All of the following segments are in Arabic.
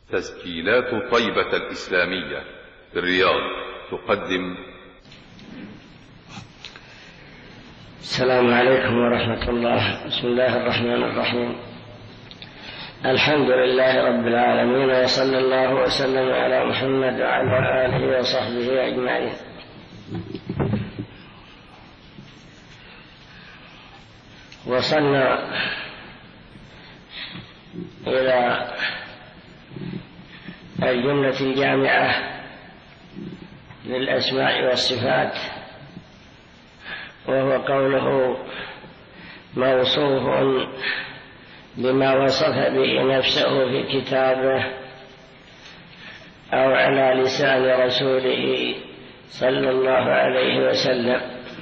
تسجيلات طيبة الإسلامية في الرياض تقدم. السلام عليكم ورحمة الله. بسم الله الرحمن الرحيم. الحمد لله رب العالمين، وصلى الله وسلم على محمد وعلى آله وصحبه أجمعين. وصلنا إلى الجملة الجامعة للأسماء والصفات، وهو قوله موصوف بما وصف به نفسه في كتابه أو على لسان رسوله صلى الله عليه وسلم.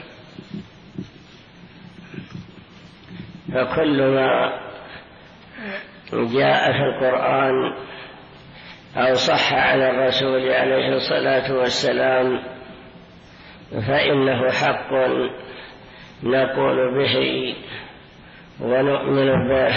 فكل ما جاء في القرآن أو صح عن الرسول عليه الصلاة والسلام فإنه حق نقول به ونؤمن به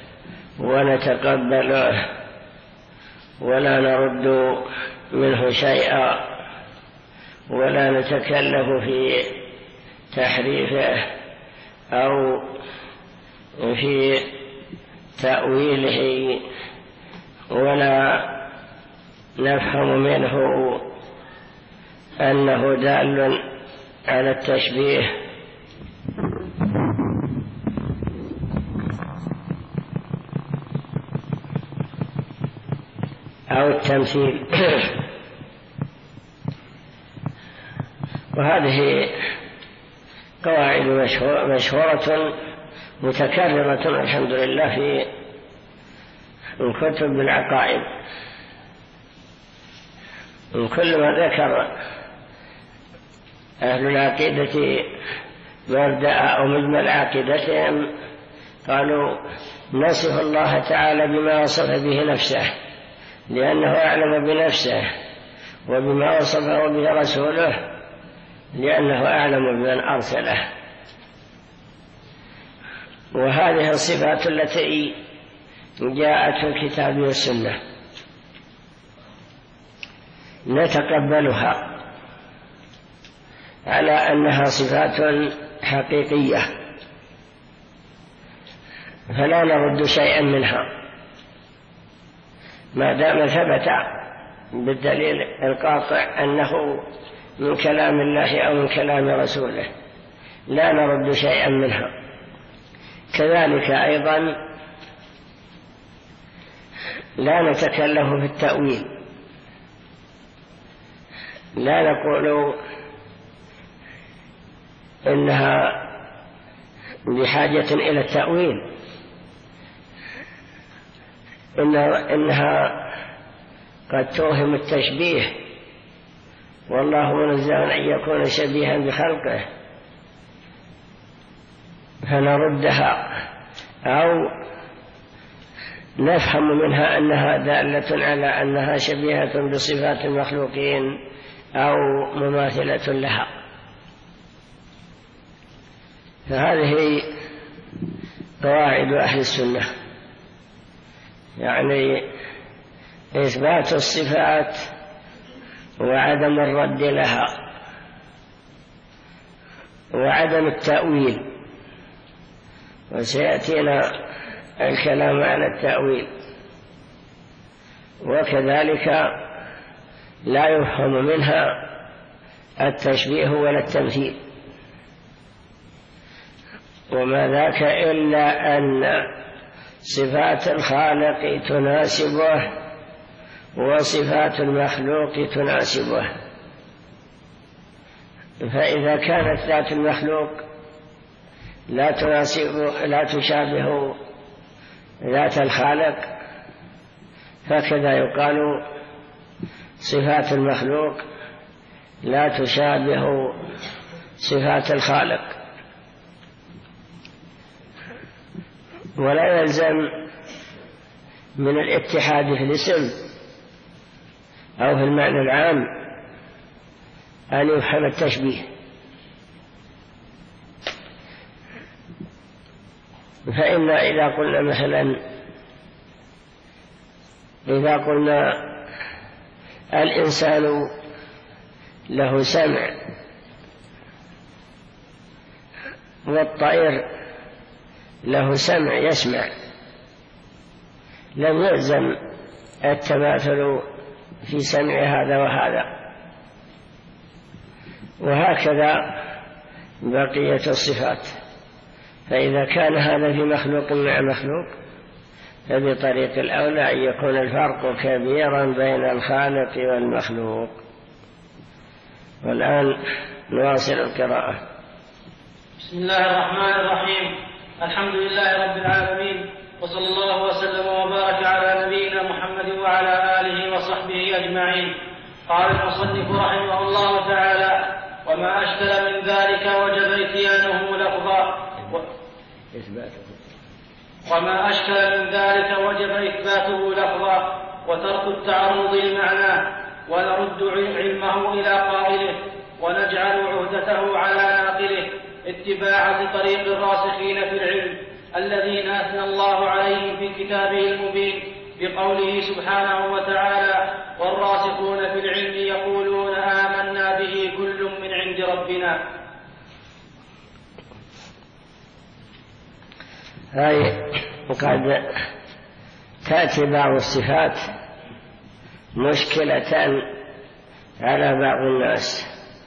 ونتقبله، ولا نرد منه شيئا، ولا نتكلف في تحريفه أو في تأويله، ولا نفهم منه أنه دال على التشبيه أو التمثيل. وهذه قواعد مشهورة متكررة الحمد لله في كتب العقائد. كل ما ذكر أهل العقيدة مبدأ أو مجمل عقيدتهم قالوا نصف الله تعالى بما وصف به نفسه، لأنه أعلم بنفسه، وبما وصفه به رسوله لأنه أعلم بمن أرسله. وهذه الصفات التي جاءت في الكتاب والسنة نتقبلها على أنها صفات حقيقية، فلا نرد شيئا منها ما دام ثبت بالدليل القاطع أنه من كلام الله أو من كلام رسوله، لا نرد شيئا منها. كذلك أيضا لا نتكلف في التأويل، لا نقول إنها بحاجة إلى التأويل، إنها قد توهم التشبيه، والله منزه أن يكون شبيها بخلقه، فنردها أو نفهم منها أنها دالة على أنها شبيهة بصفات المخلوقين أو مماثلة لها. فهذه قواعد أهل السنة، يعني إثبات الصفات وعدم الرد لها وعدم التأويل، وسيأتينا الكلام على التأويل. وكذلك لا يفهم منها التشبيه ولا التمثيل، وما ذاك إلا أن صفات الخالق تناسبه وصفات المخلوق تناسبه. فإذا كانت ذات المخلوق لا تشابه ذات الخالق، فكذا يقال صفات المخلوق لا تشابه صفات الخالق. ولا يلزم من الاتحاد في الاسم أو في المعنى العام أن يفهم التشبيه، فإن إذا قلنا مثلا إذا قلنا الإنسان له سمع والطير له سمع يسمع، لم يلزم التماثل في سمع هذا وهذا، وهكذا بقية الصفات. فإذا كان هذا في مخلوق مع مخلوق فبطريق الأولى أن يكون الفرق كبيرا بين الخالق والمخلوق. والآن نواصل القراءة. بسم الله الرحمن الرحيم. الحمد لله رب العالمين، وصلى الله وسلم وبارك على نبينا محمد وعلى آله وصحبه أجمعين. قال المصنف رحمه الله تعالى: وما أشكل من ذلك وجب إتيانه لفظا وما أشكل من ذلك وجب إثباته لفظا وترك التعرض لمعناه، ونرد علمه إلى قائله ونجعل عهدته على ناقله اتباعا لطريق الراسخين في العلم الذين أثنى الله عليهم في كتابه المبين بقوله سبحانه وتعالى: والراسخون في العلم يقولون آمنا به كل من عند ربنا. هاي قد تأتي بعض الصفات مشكلة على بعض الناس،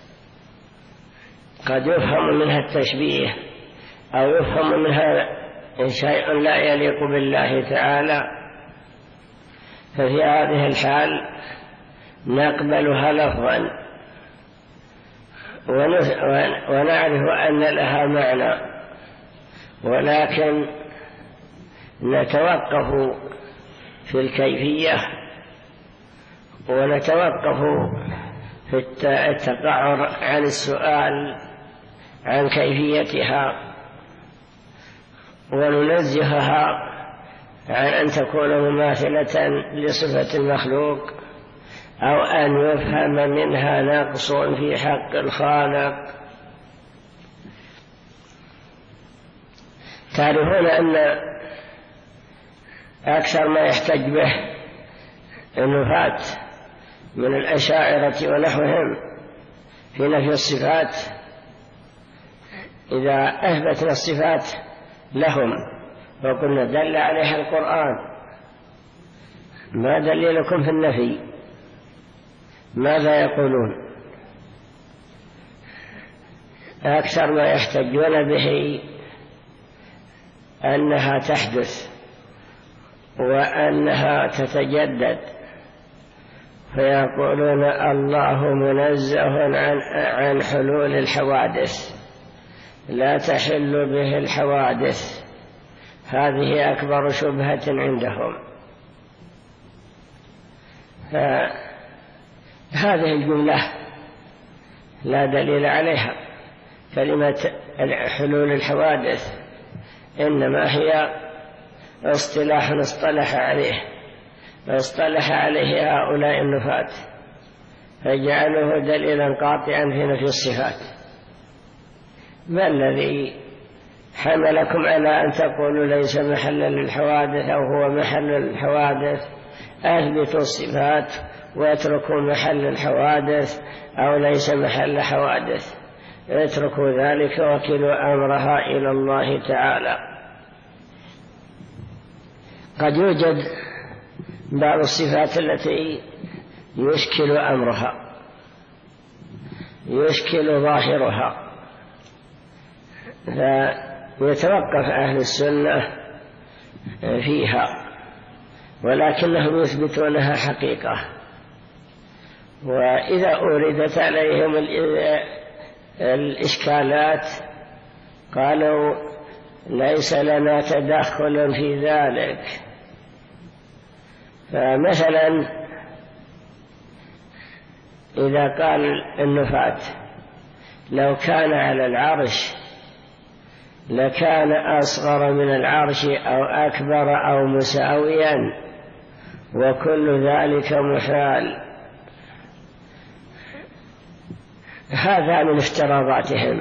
قد يفهم منها التشبيه أو يفهم منها شيء لا يليق بالله تعالى، ففي هذه الحال نقبلها لفظا ونعرف أن لها معنى، ولكن نتوقف في الكيفية ونتوقف في التقعر عن السؤال عن كيفيتها، وننزهها عن أن تكون مماثلة لصفة المخلوق أو أن يفهم منها نقص في حق الخالق. تعرفون أن أكثر ما يحتج به النفاة من الأشاعرة ونحوهم في نفي الصفات، إذا أثبتنا الصفات لهم وقلنا دل عليها القرآن، ما دليلكم في النفي؟ ماذا يقولون؟ أكثر ما يحتجون به أنها تحدث وأنها تتجدد، فيقولون الله منزه عن حلول الحوادث، لا تحل به الحوادث. هذه أكبر شبهة عندهم. هذه الجملة لا دليل عليها. كلمة حلول الحوادث إنما هي اصطلاح اصطلح عليه هؤلاء النفاة، فجعلوه دليلا قاطعا في نفي الصفات. ما الذي حملكم على أن تقولوا ليس محلا للحوادث أو هو محل الحوادث؟ أثبتوا الصفات واتركوا محل الحوادث أو ليس محل حوادث، اتركوا ذلك وكلوا أمرها إلى الله تعالى. قد يوجد بعض الصفات التي يشكل أمرها، يشكل ظاهرها، فيتوقف أهل السنة فيها، ولكنهم يثبتونها حقيقة. وإذا أوردت عليهم الإشكالات قالوا ليس لنا تدخل في ذلك. فمثلا إذا قال النفاة لو كان على العرش لكان أصغر من العرش أو أكبر أو مساويا، وكل ذلك محال. هذا من افتراضاتهم،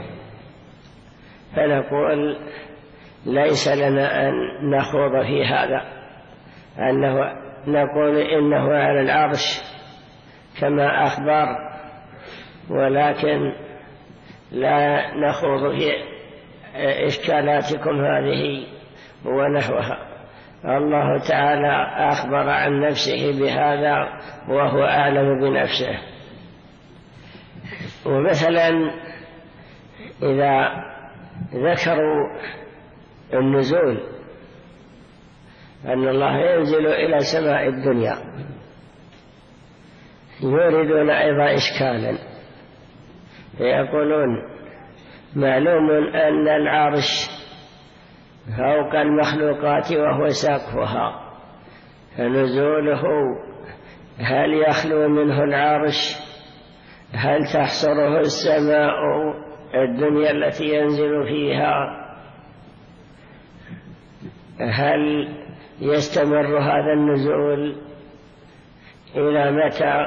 فنقول ليس لنا أن نخوض في هذا، أنه نقول إنه على العرش كما أخبر، ولكن لا نخوض في إشكالاتكم هذه ونحوها. الله تعالى أخبر عن نفسه بهذا وهو أعلم بنفسه. ومثلا إذا ذكروا النزول أن الله ينزل إلى سماء الدنيا، يريدون أيضا إشكالا، يقولون معلوم أن العرش فوق المخلوقات وهو سقفها، فنزوله هل يخلو منه العرش؟ هل تحصره السماء الدنيا التي ينزل فيها؟ هل يستمر هذا النزول إلى متى؟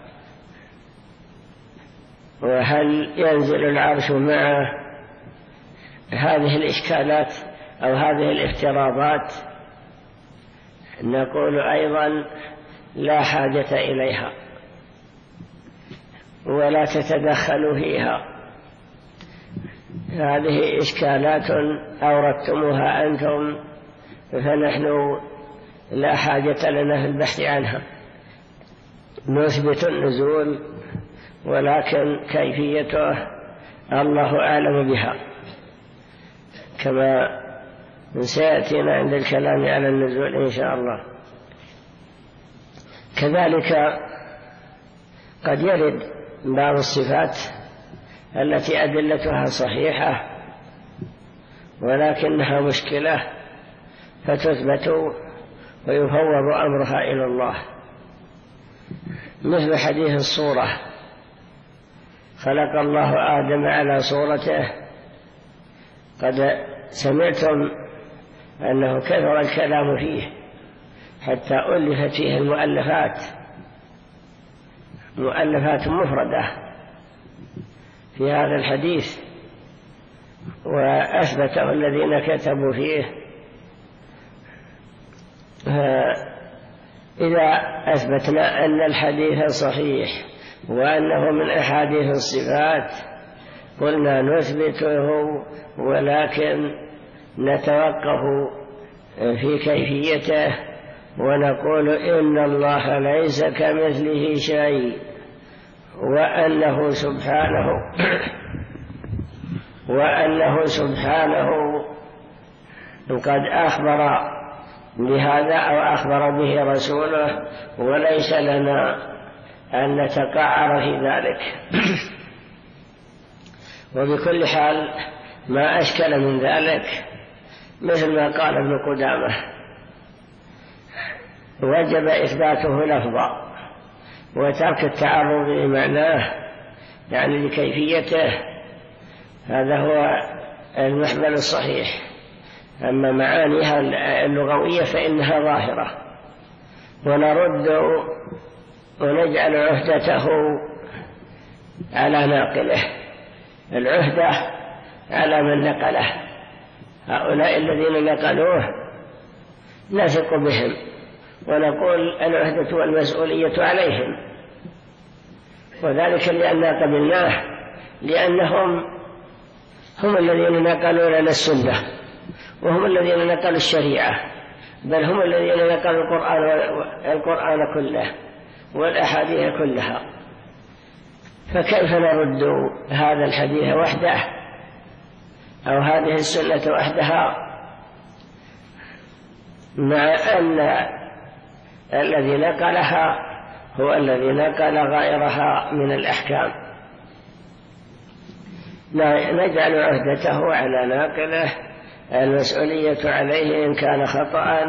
وهل ينزل العرش معه؟ هذه الإشكالات أو هذه الافتراضات نقول أيضا لا حاجة إليها ولا تتدخلوا فيها. هذه إشكالات أوردتموها أنتم، فنحن لا حاجة لنا في البحث عنها. نثبت النزول، ولكن كيفيته الله أعلم بها، كما سيأتينا عند الكلام على النزول إن شاء الله. كذلك قد يرد بعض الصفات التي أدلتها صحيحة ولكنها مشكلة، فتثبت ويفوض أمرها إلى الله، مثل حديث الصورة: خلق الله آدم على صورته. قد سمعتم أنه كثر الكلام فيه حتى ألفت فيه مؤلفات مفردة في هذا الحديث، وأثبته الذين كتبوا فيه. إذا أثبتنا أن الحديث صحيح وأنه من أحاديث الصفات قلنا نثبته، ولكن نتوقف في كيفيته ونقول إن الله ليس كمثله شيء، وأنه سبحانه قد أخبر بهذا أو أخبر به رسوله، وليس لنا أن نتقعر في ذلك. وبكل حال ما أشكل من ذلك مثل ما قال ابن قدامة: وجب إثباته لفظا وترك التعرض لمعناه، يعني لكيفيته. هذا هو المحمل الصحيح. أما معانيها اللغوية فإنها ظاهرة، ونرد ونجعل عهدته على ناقله، العهدة على من نقله. هؤلاء الذين نقلوه نثق بهم ونقول العهدة والمسؤولية عليهم، وذلك لأننا قبلناه، لأنهم هم الذين نقلوا لنا السنة، وهم الذين نقلوا الشريعة، بل هم الذين نقلوا القرآن كله والأحاديث كلها. فكيف نرد هذا الحديث وحده أو هذه السنة وحدها، مع أن الذي نقلها هو الذي نقل غيرها من الأحكام؟ نجعل عهدته على ناقله، المسؤولية عليه إن كان خطأ،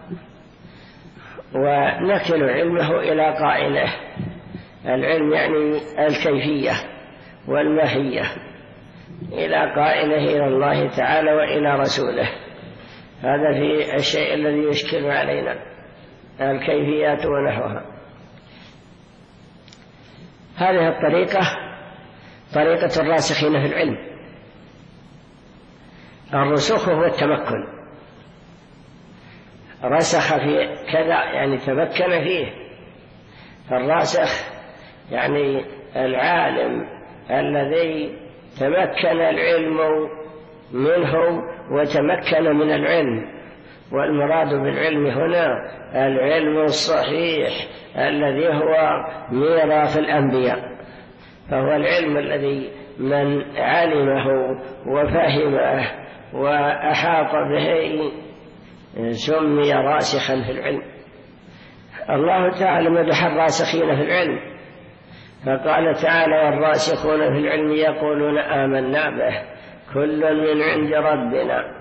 ونكل علمه إلى قائله. العلم يعني الكيفية والماهية، إلى قائله إلى الله تعالى وإلى رسوله. هذا في الشيء الذي يشكل علينا، الكيفيات ونحوها. هذه الطريقة طريقة الراسخين في العلم. الرسوخ هو التمكن. رسخ في كذا يعني تمكن فيه. فالراسخ يعني العالم الذي تمكن العلم منه وتمكن من العلم، والمراد بالعلم هنا العلم الصحيح الذي هو ميراث الأنبياء، فهو العلم الذي من علمه وفهمه وأحاط به سمي راسخا في العلم. الله تعالى مدح الراسخين في العلم، فقال تعالى: والراسخون في العلم يقولون آمنا به كل من عند ربنا.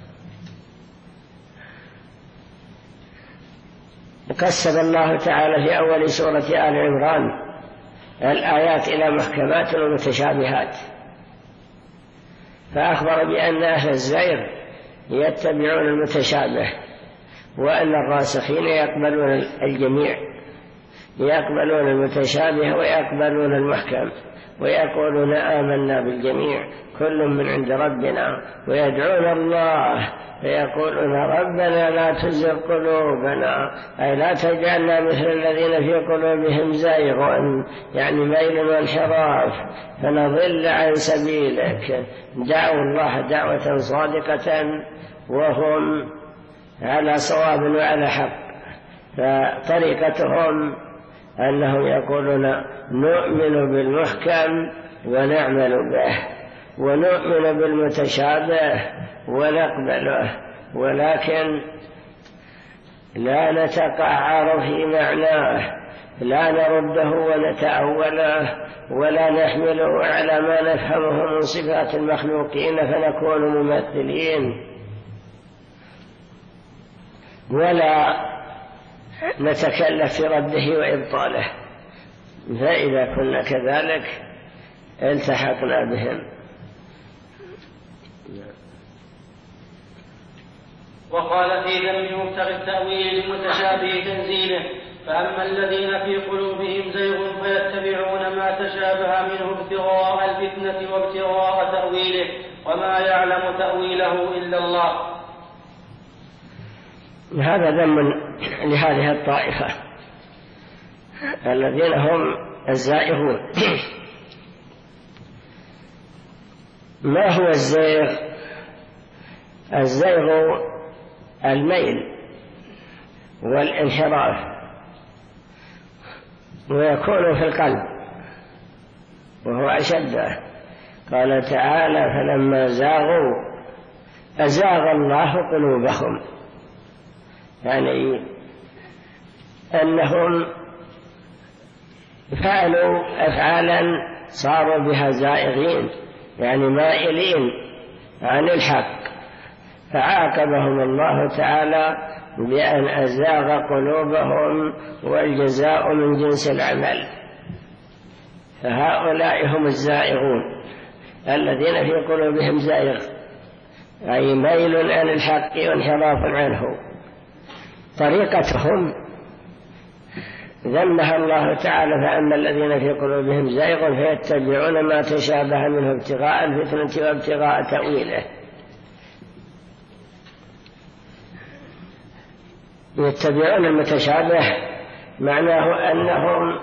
قسم الله تعالى في أول سورة آل عمران الآيات إلى محكمات ومتشابهات، فأخبر بأن أهل الزيغ يتبعون المتشابه، وأن الراسخين يقبلون الجميع، يقبلون المتشابه ويقبلون المحكم، ويقولون آمنا بالجميع كل من عند ربنا، ويدعون الله فيقولون ربنا لا تزغ قلوبنا، أي لا تجعلنا مثل الذين في قلوبهم زيغ يعني ميل وانحراف فنضل عن سبيلك. دعوا الله دعوة صادقة وهم على صواب وعلى حق. فطريقتهم أنهم يقولون نؤمن بالمحكم ونعمل به، ونؤمن بالمتشابه ونقبله، ولكن لا نتقعر في معناه، لا نرده ونتأوله، ولا نحمله على ما نفهمه من صفات المخلوقين فنكون ممثلين، ولا نتكلف في رده وإبطاله. فإذا كنا كذلك التحقنا بهم. وقال في ذم مبتغي التأويل المتشابه تنزيله: فأما الذين في قلوبهم زيغ فيتبعون ما تشابه منه ابتغاء الفتنة وابتغاء تأويله وما يعلم تأويله إلا الله. هذا ذم لهذه الطائفة الذين هم الزائغون. ما هو الزيغ؟ الزيغ الميل والانحراف، ويكون في القلب وهو أشده. قال تعالى: فلما زاغوا أزاغ الله قلوبهم، يعني أنهم فعلوا أفعالا صاروا بها زائغين، يعني مائلين عن الحق، فعاقبهم الله تعالى بأن أزاغ قلوبهم، والجزاء من جنس العمل. فهؤلاء هم الزائغون الذين في قلوبهم زائغ، أي ميل عن الحق وانحراف عنه. طريقتهم ذمها الله تعالى: فأما الذين في قلوبهم زائغ فيتبعون ما تشابه منه ابتغاء الفتنة وابتغاء تأويله. يتبعون المتشابه معناه أنهم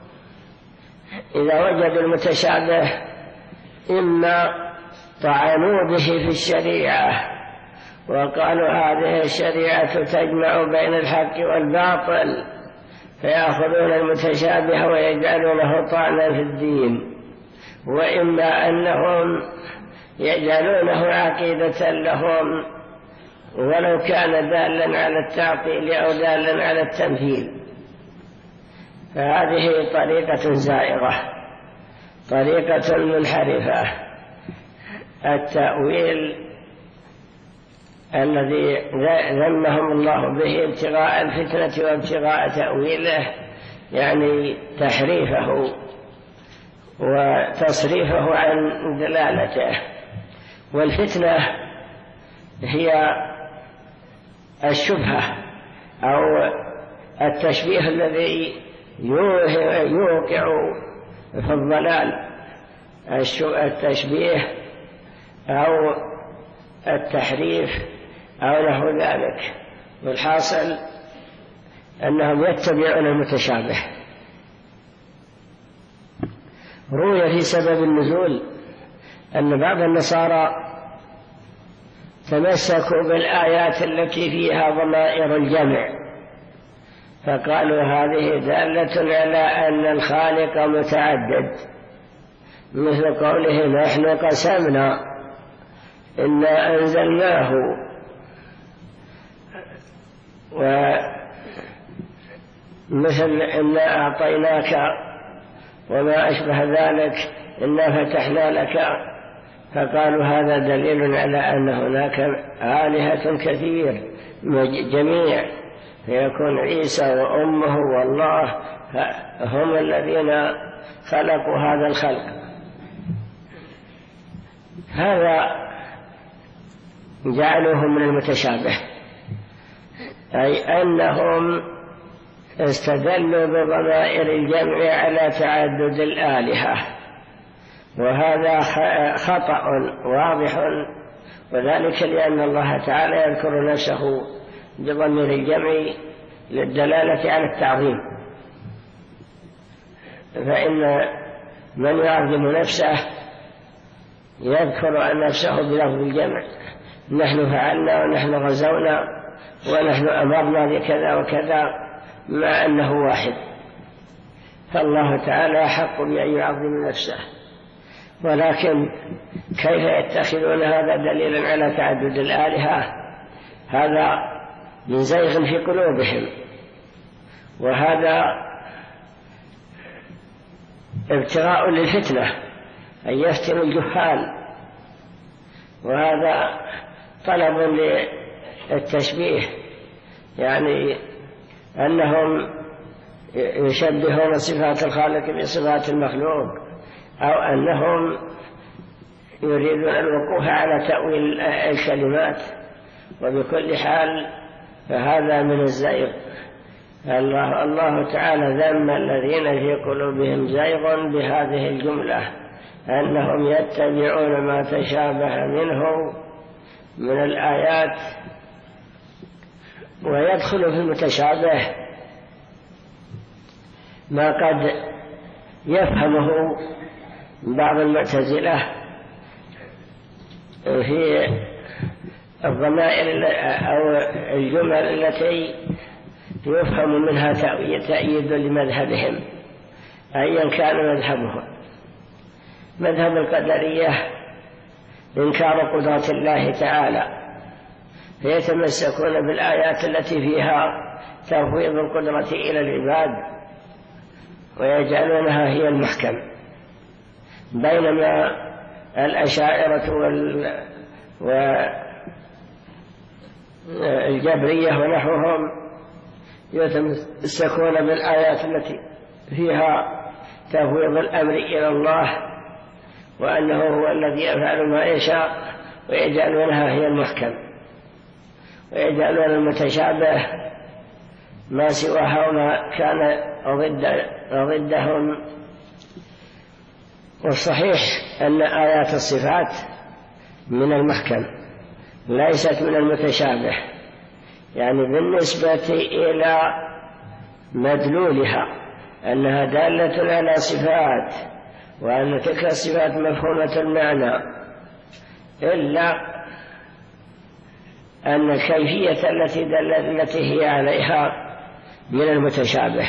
إذا وجدوا المتشابه إما طعنوا به في الشريعة وقالوا هذه الشريعة تجمع بين الحق والباطل، فيأخذون المتشابه ويجعلونه طعنا في الدين، وإما أنهم يجعلونه عقيدة لهم ولو كان دالا على التعطيل أو دالا على التمثيل. فهذه طريقة زائغة، طريقة منحرفة. التأويل الذي ذمهم الله به ابتغاء الفتنة وابتغاء تأويله، يعني تحريفه وتصريفه عن دلالته. والفتنة هي الشبهة أو التشبيه الذي يوقع في الضلال، التشبيه أو التحريف أو له ذلك. والحاصل أنهم يتبعون المتشابه. روي في سبب النزول أن بعض النصارى تمسكوا بالآيات التي فيها ضمائر الجمع، فقالوا هذه دالة على أن الخالق متعدد، مثل قوله نحن قسمنا إنا أنزلناه، ومثل إنا أعطيناك وما أشبه ذلك إنا فتحنا لك، فقالوا هذا دليل على أن هناك آلهة كثير جميع، فيكون عيسى وأمه والله هم الذين خلقوا هذا الخلق. هذا جعلوه من المتشابه، أي أنهم استدلوا بضمائر الجمع على تعدد الآلهة، وهذا خطأ واضح، وذلك لأن الله تعالى يذكر نفسه بضمير الجمع للدلالة على التعظيم، فإن من يعظم نفسه يذكر نفسه بلفظ الجمع، نحن فعلنا ونحن غزونا ونحن أمرنا بكذا وكذا، مع أنه واحد، فالله تعالى حق بأن يعظم نفسه. ولكن كيف يتخذون هذا دليلا على تعدد الآلهة؟ هذا من زيغ في قلوبهم، وهذا ابتغاء للفتنة، أن يفتنوا الجهال، وهذا طلب للتشبيه، يعني أنهم يشبهون صفات الخالق بصفات المخلوق، أو أنهم يريدون الوقوف على تأويل الكلمات، وبكل حال فهذا من الزيغ. الله تعالى ذم الذين في قلوبهم زيغ بهذه الجملة، أنهم يتبعون ما تشابه منه من الآيات، ويدخل في المتشابه ما قد يفهمه بعض المعتزلة في الضمائر أو الجمل التي يفهم منها تأييد لمذهبهم، أيا كان مذهبهم. مذهب القدرية إنكار قدرة الله تعالى، فيتمسكون بالآيات التي فيها تفويض القدرة إلى العباد ويجعلونها هي المحكم، بينما الأشاعرة والجبرية ونحوهم يتمسكون بالآيات التي فيها تفويض الأمر إلى الله، وأنه هو الذي يفعل ما يشاء، ويجعلونها هي المحكم، ويجعلون المتشابه ما سواها وما كان ضدهم. والصحيح أن آيات الصفات من المحكم ليست من المتشابه، يعني بالنسبة إلى مدلولها أنها دالة على صفات، وأن تلك الصفات مفهومة المعنى، إلا أن الكيفية التي هي عليها من المتشابه.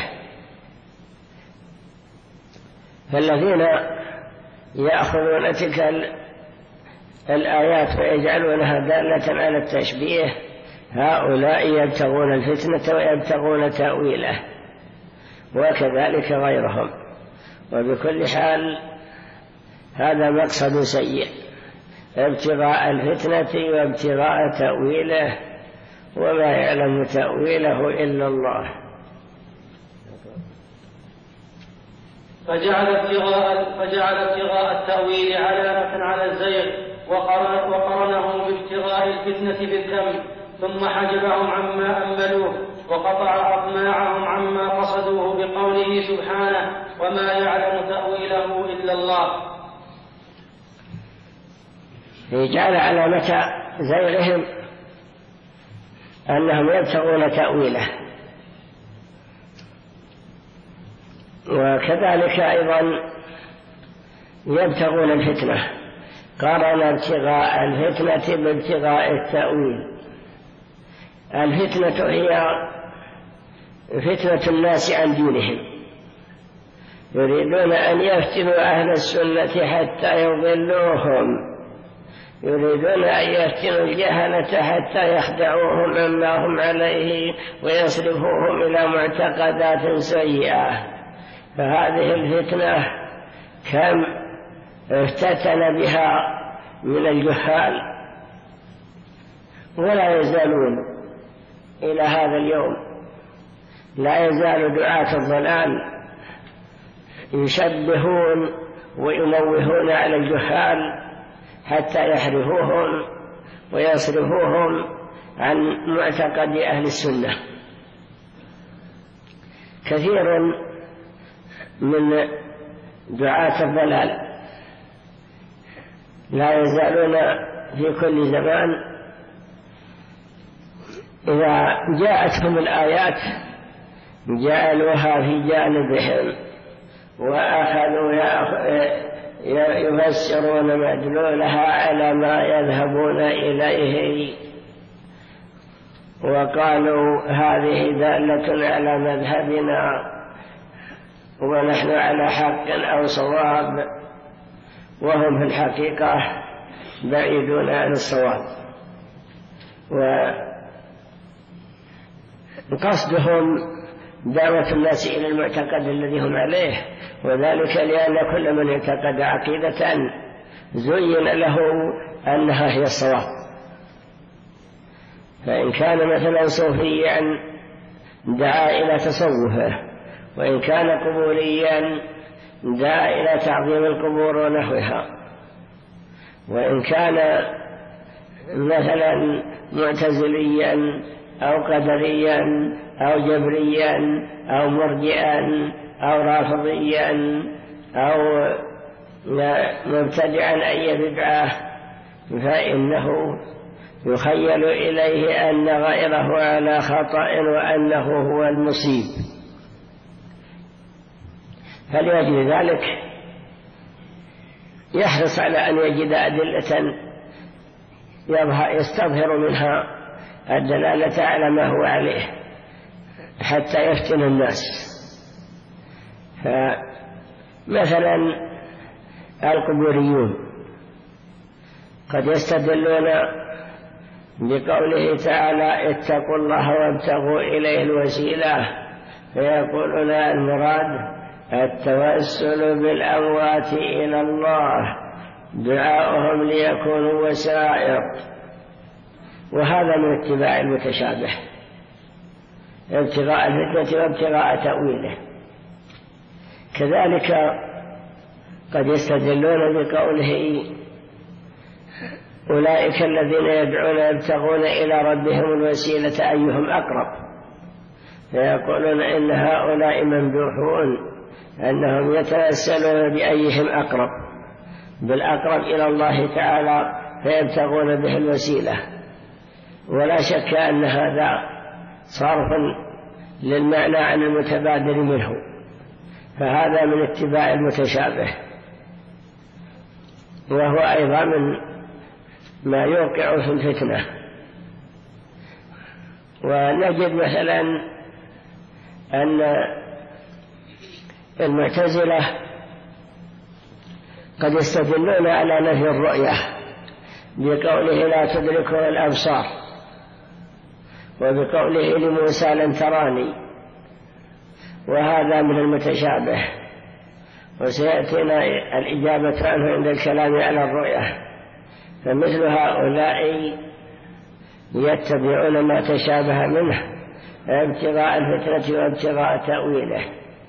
فالذين يأخذون تلك الآيات ويجعلونها دالة على التشبيه هؤلاء يبتغون الفتنة ويبتغون تأويله، وكذلك غيرهم. وبكل حال هذا مقصد سيء، ابتغاء الفتنة وابتغاء تأويله، وما يعلم تأويله إلا الله. فجعل ابتغاء التأويل علامة على الزيغ، وقرنه بابتغاء الفتنة بالذم، ثم حجبهم عما أملوه، وقطع أطماعهم عما قصدوه بقوله سبحانه: وما يعلم تأويله إلا الله. جعل علامة زيغهم أنهم يبتغون تأويله. وكذلك أيضا يبتغون الفتنة، قارن ابتغاء الفتنة بابتغاء التأويل. الفتنة هي فتنة الناس عن دينهم، يريدون أن يفتنوا أهل السنة حتى يضلوهم، يريدون أن يفتنوا الجهلة حتى يخدعوهم مما هم عليه ويصرفوهم إلى معتقدات سيئة. فهذه الفتنة كم افتتن بها من الجهال، ولا يزالون إلى هذا اليوم، لا يزال دعاة الضلال يشبهون ويموهون على الجهال حتى يحرفوهم ويصرفوهم عن معتقد أهل السنة. كثير من دعاة الضلال لا يزالون في كل زمان إذا جاءتهم الآيات جعلوها في جانبهم وأخذوا يفسرون مدلولها على ما يذهبون إليه، وقالوا هذه دالة على مذهبنا ونحن على حق أو صواب، وهم في الحقيقة بعيدون عن الصواب. وقصدهم دعوة الناس إلى المعتقد الذي هم عليه، وذلك لأن كل من اعتقد عقيدة زين له أنها هي الصواب. فإن كان مثلا صوفيا دعا إلى تصوفه، وإن كان قبوريا دعا إلى تعظيم القبور ونحوها، وإن كان مثلا معتزليا أو قدريا أو جبريا أو مرجئا أو رافضيا أو مبتدعا أي بدعة، فإنه يخيل إليه أن غيره على خطأ وأنه هو المصيب. فلأجل ذلك يحرص على أن يجد أدلة يستظهر منها الدلالة على ما هو عليه حتى يفتن الناس. فمثلا القبوريون قد يستدلون بقوله تعالى اتقوا الله وابتغوا إليه الوسيلة، فيقولون المراد التوسل بالأموات إلى الله، دعاؤهم ليكونوا وسائط. وهذا من اتباع المتشابه، ابتغاء الفتنة وابتغاء تأويله. كذلك قد يستدلون بقوله أولئك الذين يدعون يبتغون إلى ربهم الوسيلة أيهم أقرب، فيقولون إن هؤلاء ممدوحون أنهم يتوسلون بأيهم أقرب، بالأقرب إلى الله تعالى فيبتغون به الوسيلة. ولا شك أن هذا صرف للمعنى عن المتبادر منه، فهذا من اتباع المتشابه، وهو أيضا من ما يوقع في الفتنة. ونجد مثلا أن المعتزلة قد يستدلون على نفي الرؤية بقوله لا تدركه الأبصار، وبقوله لموسى لن تراني، وهذا من المتشابه، وسيأتينا الإجابة عنه عند الكلام على الرؤية. فمثل هؤلاء يتبعون ما تشابه منه ابتغاء الفتنة وابتغاء تأويله.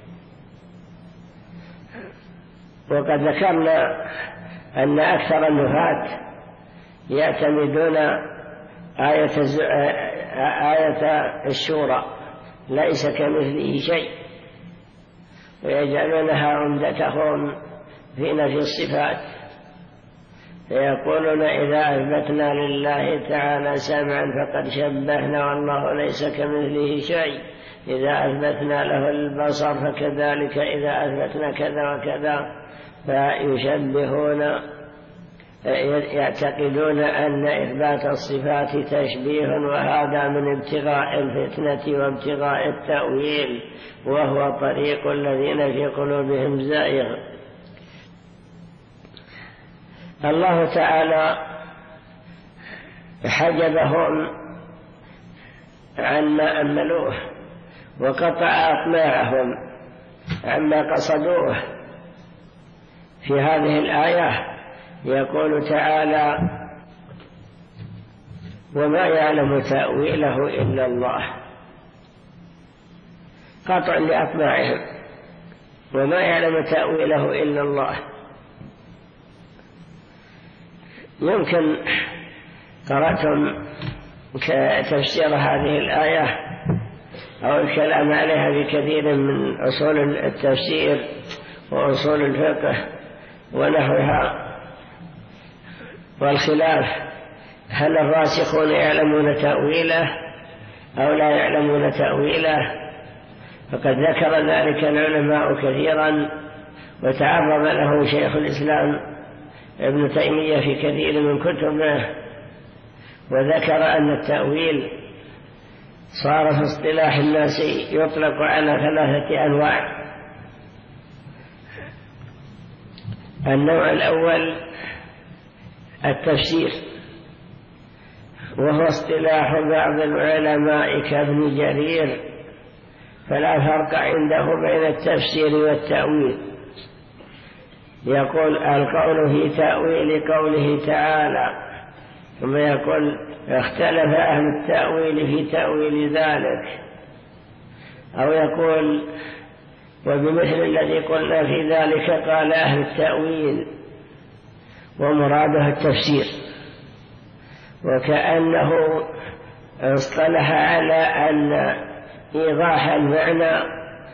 وقد ذكرنا أن أكثر النفاة يعتمدون آية الشورى ليس كمثله شيء، ويجعلونها عمدتهم في نفي الصفات، فيقولون إذا أثبتنا لله تعالى سمعا فقد شبهنا والله ليس كمثله شيء، إذا أثبتنا له البصر فكذلك إذا أثبتنا كذا وكذا، فيشبهون يعتقدون أن إثبات الصفات تشبيه، وهذا من ابتغاء الفتنة وابتغاء التأويل، وهو طريق الذين في قلوبهم زائغ. الله تعالى حجبهم عما أملوه وقطع أطماعهم عما قصدوه. في هذه الآية يقول تعالى: وما يعلم تأويله إلا الله، قطع لأطماعهم، وما يعلم تأويله إلا الله. يمكن قرأتم تفسير هذه الآية أو الكلام عليها بكثير من أصول التفسير وأصول الفقه ونحوها، والخلاف هل الراسخون يعلمون تأويله أو لا يعلمون تأويله. فقد ذكر ذلك العلماء كثيرا، وتعرض له شيخ الإسلام ابن تيمية في كثير من كتبه، وذكر أن التأويل صار في اصطلاح الناس يطلق على 3 أنواع. النوع الأول التفسير، وهو اصطلاح بعض العلماء كابن جرير، فلا فرق عنده بين التفسير والتأويل. يقول: القول في تأويل قوله تعالى، ثم يقول: اختلف أهل التأويل في تأويل ذلك، أو يقول: وبمثل الذي قلنا في ذلك قال أهل التأويل، ومراده التفسير، وكأنه اصطلح على أن إيضاح المعنى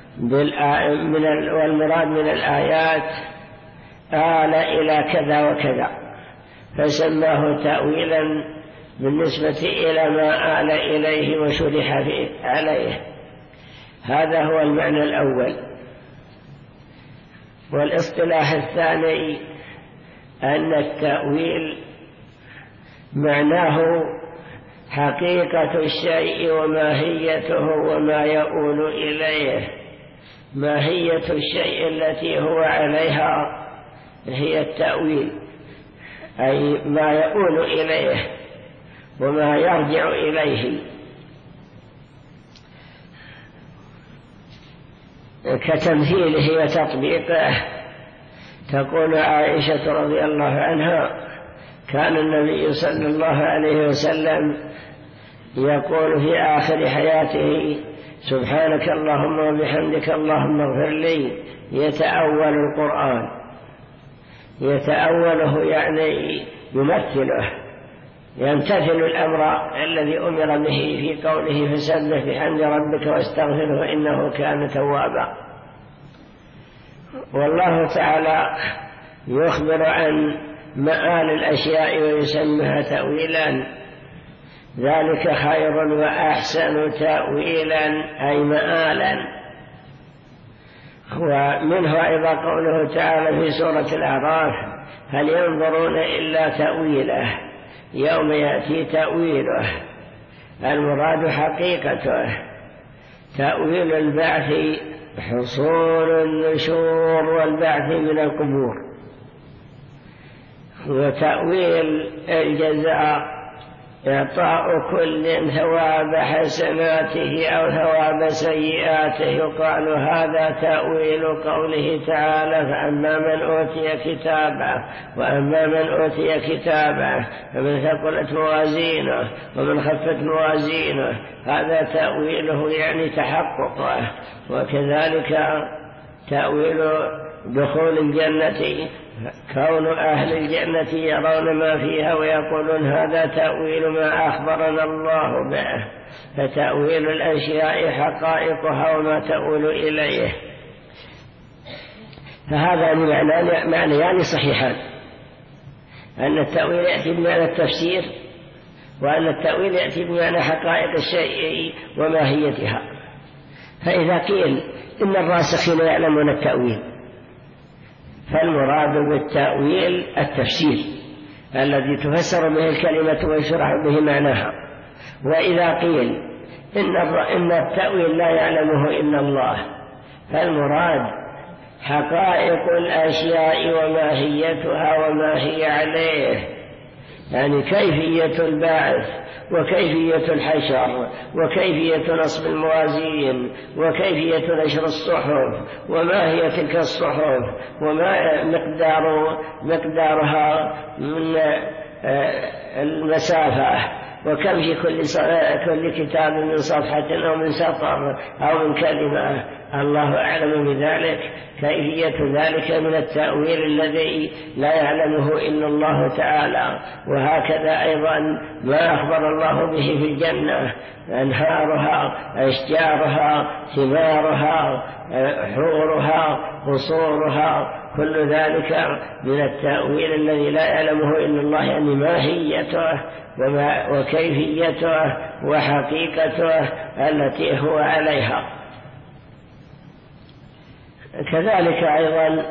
والمراد من الآيات آل إلى كذا وكذا، فسماه تأويلا بالنسبة إلى ما آل إليه وشرح عليه. هذا هو المعنى الأول. والاصطلاح الثاني أن التأويل معناه حقيقة الشيء وماهيته وما يؤول إليه. ماهية الشيء التي هو عليها هي التأويل، أي ما يؤول إليه وما يرجع إليه، كتمثيله وتطبيقه. تقول عائشة رضي الله عنها: كان النبي صلى الله عليه وسلم يقول في آخر حياته: سبحانك اللهم وبحمدك اللهم اغفر لي، يتأول القرآن. يتأوله يعني يمثله، يمتثل الأمر الذي أمر به في قوله: فسبح بحمد ربك واستغفره إنه كان توابا. والله تعالى يخبر عن مآل الأشياء ويسميها تأويلا، ذلك خير وأحسن تأويلا أي مآلا. ومنه أيضا قوله تعالى في سورة الأعراف: هل ينظرون إلا تأويله يوم يأتي تأويله. المراد حقيقته. تأويل البعث حصول النشور والبعث من القبور، وتأويل الجزاء إعطاء كل ثواب حسناته أو ثواب سيئاته. يقال هذا تأويل قوله تعالى: فأما من أوتي كتابه وأما من أوتي كتابه فمن ثقلت موازينه ومن خفت موازينه، هذا تأويله يعني تحققه. وكذلك تأويل دخول الجنة، كون أهل الجنة يرون ما فيها ويقولون هذا تأويل ما أخبرنا الله به. فتأويل الأشياء حقائقها وما تؤول إليه. فهذا معنيان صحيحان: أن التأويل يأتي بمعنى التفسير، وأن التأويل يأتي بمعنى حقائق الشيء وماهيتها. فإذا قيل إن الراسخين يعلمون التأويل، فالمراد بالتأويل التفسير الذي تفسر به الكلمة ويشرح به معناها. وإذا قيل إن التأويل لا يعلمه إلا الله، فالمراد حقائق الأشياء وماهيتها وما هي عليه، يعني كيفية البعث وكيفية الحشر وكيفية نصب الموازين وكيفية نشر الصحف وما هي تلك الصحف وما مقدارها من المسافة، وكم في كل كتاب من صفحة أو من سطر أو من كلمة. الله أعلم بذلك، كيفية ذلك من التأويل الذي لا يعلمه إلا الله تعالى. وهكذا أيضا ما أخبر الله به في الجنة، أنهارها، أشجارها، ثمارها، حورها، قصورها، كل ذلك من التأويل الذي لا يعلمه إلا الله، يعني ماهيته وكيفيته وحقيقته التي هو عليها. كذلك أيضا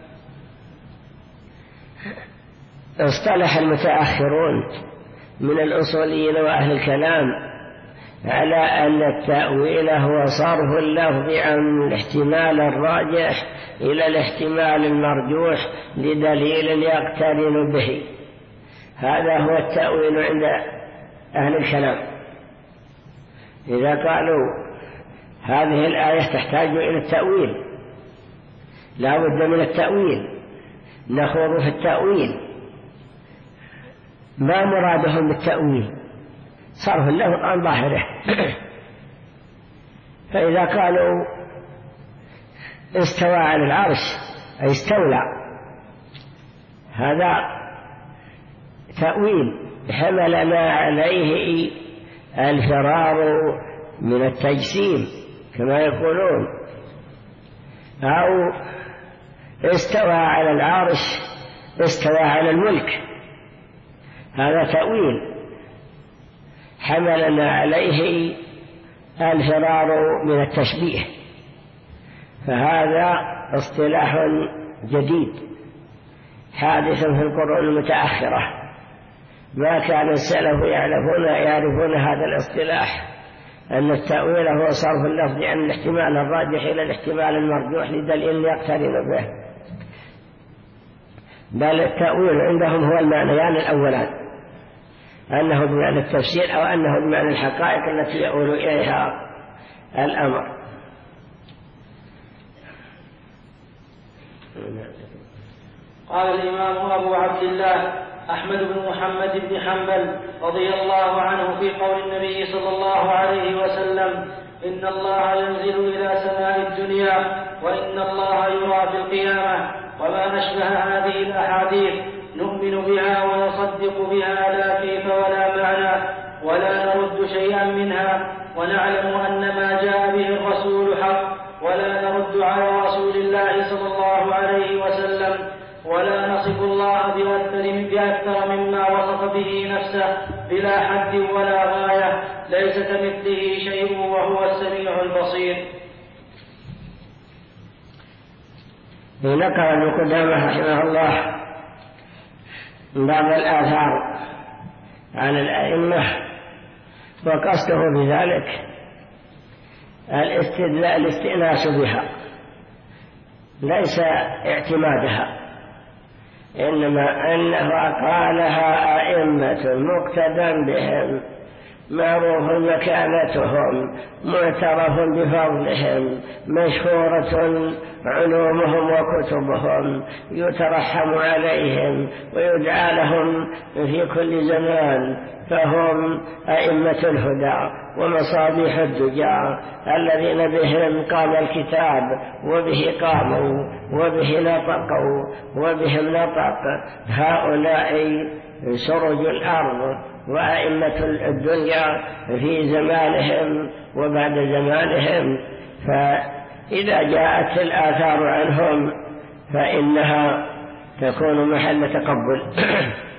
اصطلح المتأخرون من الأصوليين وأهل الكلام على أن التأويل هو صرف اللفظ عن الاحتمال الراجح إلى الاحتمال المرجوح لدليل يقترن به. هذا هو التأويل عند أهل الكلام. إذا قالوا هذه الآية تحتاج إلى التأويل، لا بد من التأويل، نخوض في التأويل. ما مرادهم بالتأويل؟ صرف اللفظ عن ظاهره. فإذا قالوا استوى على العرش أي استولى، هذا تأويل حملنا عليه الفرار من التجسيم كما يقولون. أو استوى على العرش استوى على الملك، هذا تأويل حملنا عليه الفرار من التشبيه. فهذا اصطلاح جديد حادث في القرون المتأخرة، ما كان السلف يعرفون هذا الاصطلاح، أن التأويل هو صرف اللفظ عن الاحتمال الراجح إلى الاحتمال المرجوح لدليل يقترن به. بل التأويل عندهم هو المعنيان الأولان، أنه بمعنى التفسير أو أنه بمعنى الحقائق التي يؤول إليها الأمر. قال الإمام أبو عبد الله أحمد بن محمد بن حنبل رضي الله عنه في قول النبي صلى الله عليه وسلم: إن الله ينزل إلى سماء الدنيا وإن الله يرى في القيامة، وما نشبه هذه الأحاديث نؤمن بها ونصدق بها لا كيف ولا معنى، ولا نرد شيئا منها، ونعلم أن ما جاء به الرسول حق، ولا نرد على رسول الله صلى الله عليه وسلم، ولا نصف الله بأكثر مما وصف به نفسه بلا حد ولا غاية، ليس كمثله شيء وهو السميع البصير. نقل ابن قدامة رحمه الله بعض الآثار عن الأئمة، وقصده بذلك الاستئناس بها، ليس اعتمادها، إنما أنها قالها أئمة مقتدى بهم، معروف مكانتهم، معترف بفضلهم، مشهورة علومهم وكتبهم، يترحم عليهم ويدعى لهم في كل زمان، فهم أئمة الهدى ومصابيح الدجى الذين بهم قام الكتاب وبه قاموا وبه نطقوا وبهم نطق. هؤلاء سرج الأرض وأئمة الدنيا في زمانهم وبعد زمانهم، فإذا جاءت الآثار عنهم فإنها تكون محل تقبل.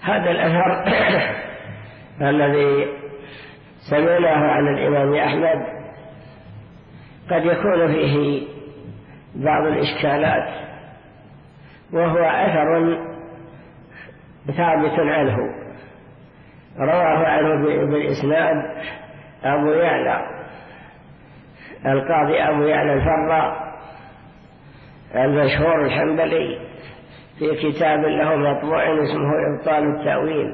هذا الأثر الذي سمعناه عن الإمام أحمد قد يكون فيه بعض الإشكالات، وهو أثر ثابت عنه رواه عنه بالإسناد أبو يعلى القاضي أبو يعلى الفراء المشهور الحنبلي في كتاب له مطبوع اسمه إبطال التأويل.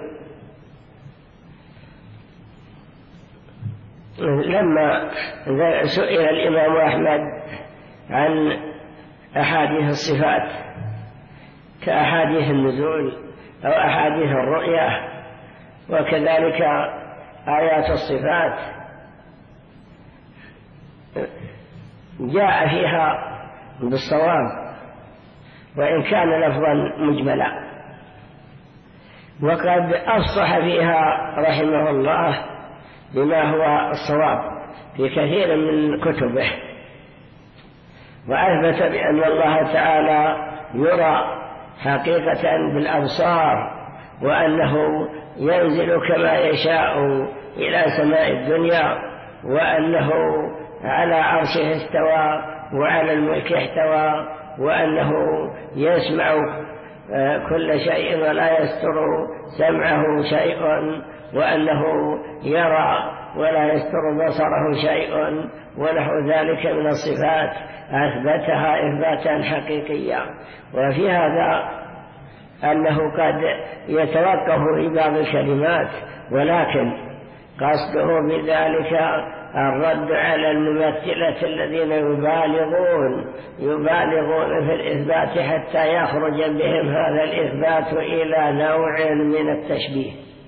لما سئل الإمام أحمد عن أحاديث الصفات كأحاديث النزول أو أحاديث الرؤيا وكذلك آيات الصفات، جاء فيها بالصواب وإن كان لفظا مجملا، وقد أفصح فيها رحمه الله بما هو الصواب في كثير من كتبه، وأثبت بأن الله تعالى يرى حقيقة بالأبصار، وأنه ينزل كما يشاء إلى سماء الدنيا، وأنه على عرشه استوى وعلى الملك احتوى، وأنه يسمع كل شيء ولا يستر سمعه شيء، وأنه يرى ولا يستر بصره شيء، ونحو ذلك من الصفات أثبتها إثباتا حقيقيا. وفي هذا أنه قد يتوقف في بعض الكلمات، ولكن قصده بذلك الرد على الممثلة الذين يبالغون في الإثبات حتى يخرج بهم هذا الإثبات إلى نوع من التشبيه.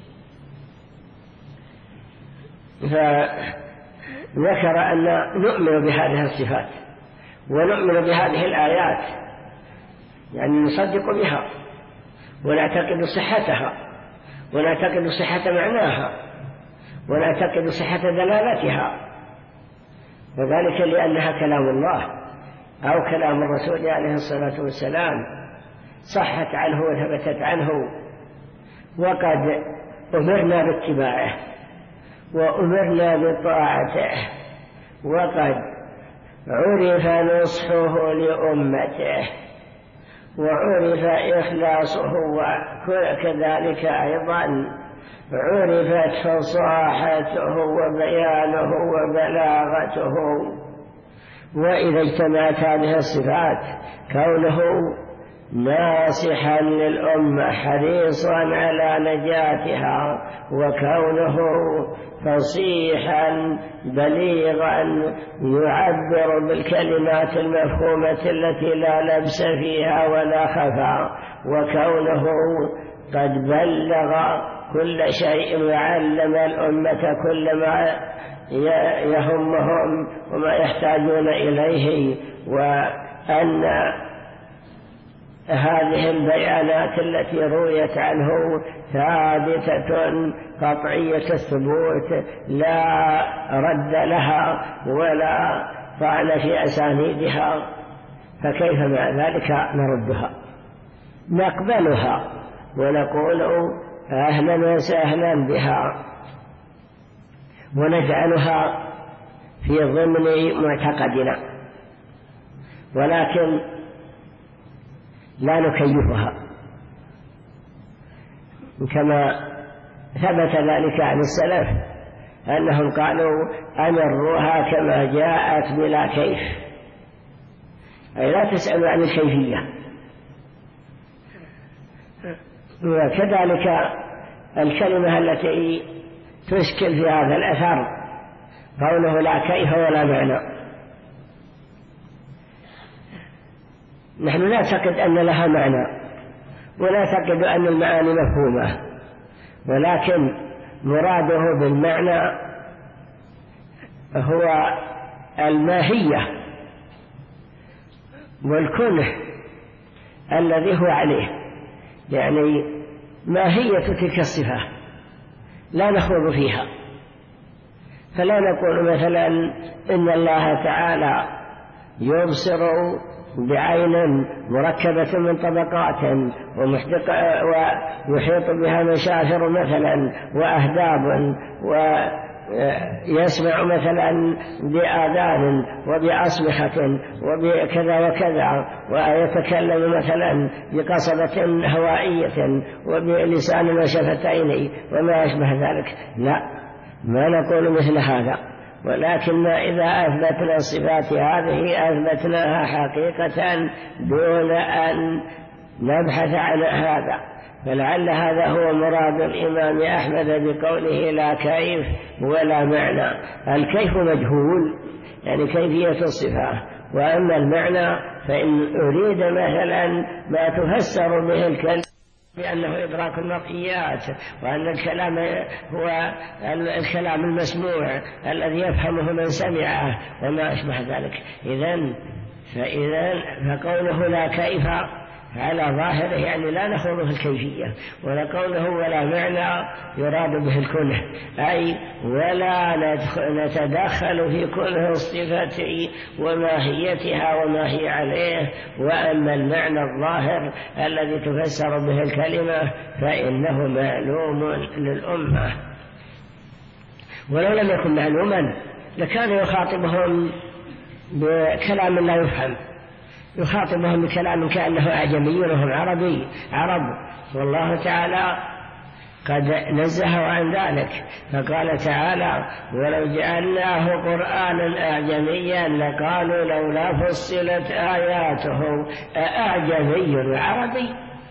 فذكر أن نؤمن بهذه الصفات ونؤمن بهذه الآيات، يعني نصدق بها ونعتقد صحتها ونعتقد صحة معناها ونعتقد صحة دلالتها، وذلك لأنها كلام الله أو كلام الرسول عليه الصلاة والسلام صحت عنه وثبتت عنه، وقد أمرنا باتباعه وأمرنا بطاعته، وقد عرف نصحه لأمته وعرف إخلاصه، وكذلك أيضا عرفت فصاحته وبيانه وبلاغته. وإذا اجتمعت هذه الصفات كونه ناصحا للأمة حريصا على نجاتها، وكونه فصيحا بليغا يعبر بالكلمات المفهومة التي لا لبس فيها ولا خفى، وكونه قد بلغ كل شيء وعلم الأمة كل ما يهمهم وما يحتاجون إليه، وأن هذه البيانات التي رويت عنه ثابتة قطعية الثبوت لا رد لها ولا طعن في أسانيدها، فكيف مع ذلك نردها؟ نقبلها ونقول أهلا وسهلا بها ونجعلها في ضمن معتقدنا، ولكن لا نكيفها كما ثبت ذلك عن السلف أنهم قالوا أمروها كما جاءت بلا كيف، أي لا تسألوا عن الكيفية. وكذلك الكلمة التي تشكل في هذا الأثر قوله لا كيف ولا معنى، نحن نعتقد أن لها معنى ونعتقد أن المعاني مفهومة، ولكن مراده بالمعنى هو الماهية والكنه الذي هو عليه، يعني ماهية تلك الصفة لا نخوض فيها. فلا نقول مثلا إن الله تعالى يبصر بعين مركبة من طبقات ويحيط بها مشافر مثلا وأهداب، ويسمع مثلا بآذان وبأصبحة وبكذا وكذا، ويتكلم مثلا بقصبة هوائية وبلسان وشفتين وما أشبه ذلك. لا، ما نقول مثل هذا، ولكن إذا أثبتنا الصفات هذه أثبتناها حقيقة دون أن نبحث عن هذا. فلعل هذا هو مراد الإمام أحمد بقوله لا كيف ولا معنى. الكيف مجهول، يعني كيفية الصفة، وأما المعنى فإن أريد مثلا ما تفسر به الكلمة بأنه إدراك المرئيات، وأن الكلام هو الكلام المسموع الذي يفهمه من سمعه وما أشبه ذلك. فقوله لا كيف على ظاهره يعني لا نخوض في الكيفية، ولقوله ولا معنى يراد به الكنه، أي ولا نتدخل في كنه الصفة وماهيتها وما هي عليه. وأما المعنى الظاهر الذي تفسر به الكلمة فإنه معلوم للأمة، ولو لم يكن معلوما لكان يخاطبهم بكلام لا يفهم، يخاطبهم بكلام كأنه أعجمي وهم عرب، والله تعالى قد نزهه عن ذلك، فقال تعالى ولو جعلناه قرآنا أعجميا لقالوا لولا فصلت آياته أعجمي وعربي،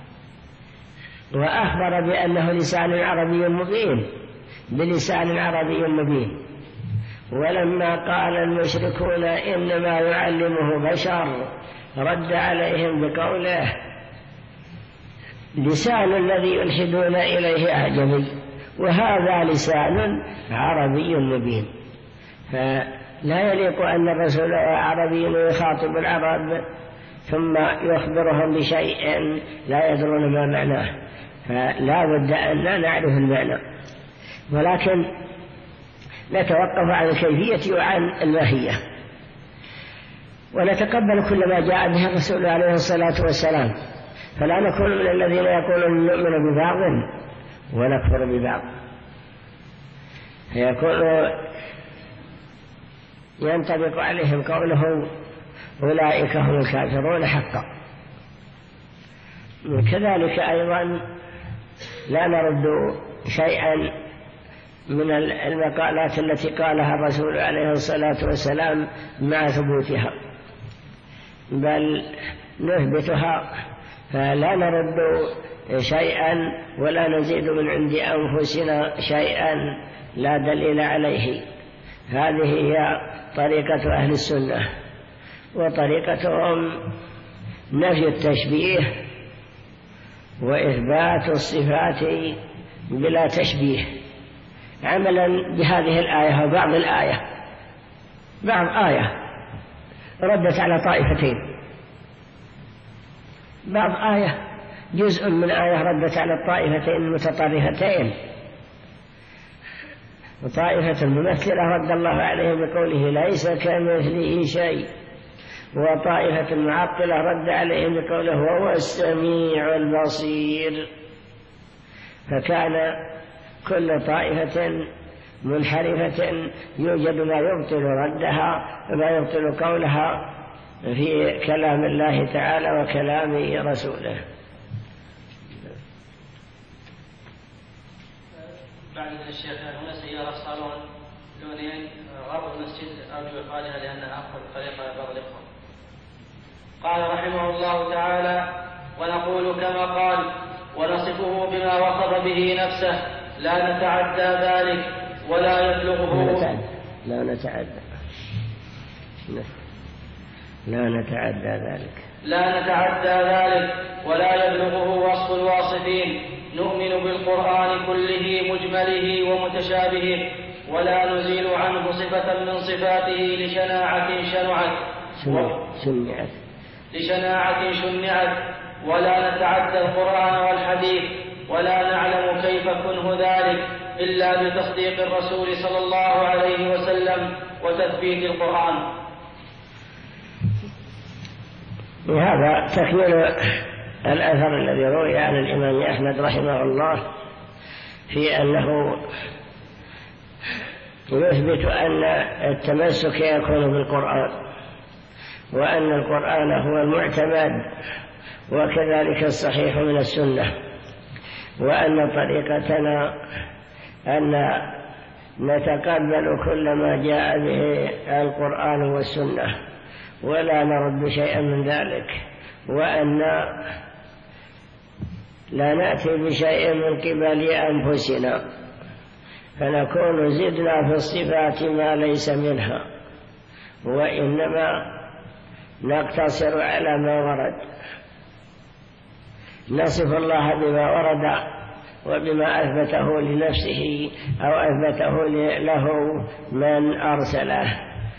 وأخبر بأنه لسان عربي مبين بلسان عربي مبين. ولما قال المشركون إنما يعلمه بشر رد عليهم بقوله لسان الذي يلحدون إليه أعجمي وهذا لسان عربي مبين. فلا يليق أن الرسول عربي يخاطب العرب ثم يخبرهم بشيء لا يدرون ما معناه، فلا بد أن لا نعرف المعنى، ولكن نتوقف عن الكيفية وعن الماهية، ونتقبل كل ما جاء به الرسول عليه الصلاة والسلام، فلا نكون من الذين يقولون نؤمن ببعض ونكفر ببعض، فيكون ينطبق عليهم قوله أولئك هم الكافرون حقا. وكذلك أيضا لا نرد شيئا من المقالات التي قالها الرسول عليه الصلاة والسلام مع ثبوتها، بل نثبتها، فلا نرد شيئا ولا نزيد من عند أنفسنا شيئا لا دليل عليه. هذه هي طريقة أهل السنة، وطريقتهم نفي التشبيه وإثبات الصفات بلا تشبيه، عملا بهذه الآية وبعض الآية. بعض آية ردت على طائفتين، بعض آية جزء من آية ردت على الطائفتين المتطرفتين، وطائفة الممثلة رد الله عليهم بقوله ليس كمثله شيء، وطائفة المعطلة رد عليهم بقوله هو السميع البصير. فكان كل طائفة منحرفة يوجد ما يبطل ردها وما يبطل قولها في كلام الله تعالى وكلام رسوله. بعد الشيخ هنا سيارة صالون لونين غرب المسجد أرجو إقالها لأنها أقرب طريقة بعض الإخوة. قال رحمه الله تعالى ونقول كما قال ونصفه بما وصف به نفسه لا نتعدى ذلك ولا يبلغه لا نتعدى ذلك ولا يبلغه وصف الواصفين. نؤمن بالقرآن كله مجمله ومتشابهه ولا نزيل عنه صفة من صفاته لشناعة شنعت ولا نتعدى القرآن والحديث ولا نعلم كيف كنه ذلك إلا بتصديق الرسول صلى الله عليه وسلم وتثبيت القرآن. وهذا تكمل الأثر الذي روي عن الإمام أحمد رحمه الله في أنه يثبت أن التمسك يكون بالقرآن، وأن القرآن هو المعتمد، وكذلك الصحيح من السنة، وأن طريقتنا أن نتقبل كل ما جاء به القرآن والسنة ولا نرد شيئا من ذلك، وأن لا نأتي بشيء من قبل أنفسنا فنكون زدنا في الصفات ما ليس منها، وإنما نقتصر على ما ورد، نصف الله بما ورد وبما أثبته لنفسه أو أثبته له من أرسله.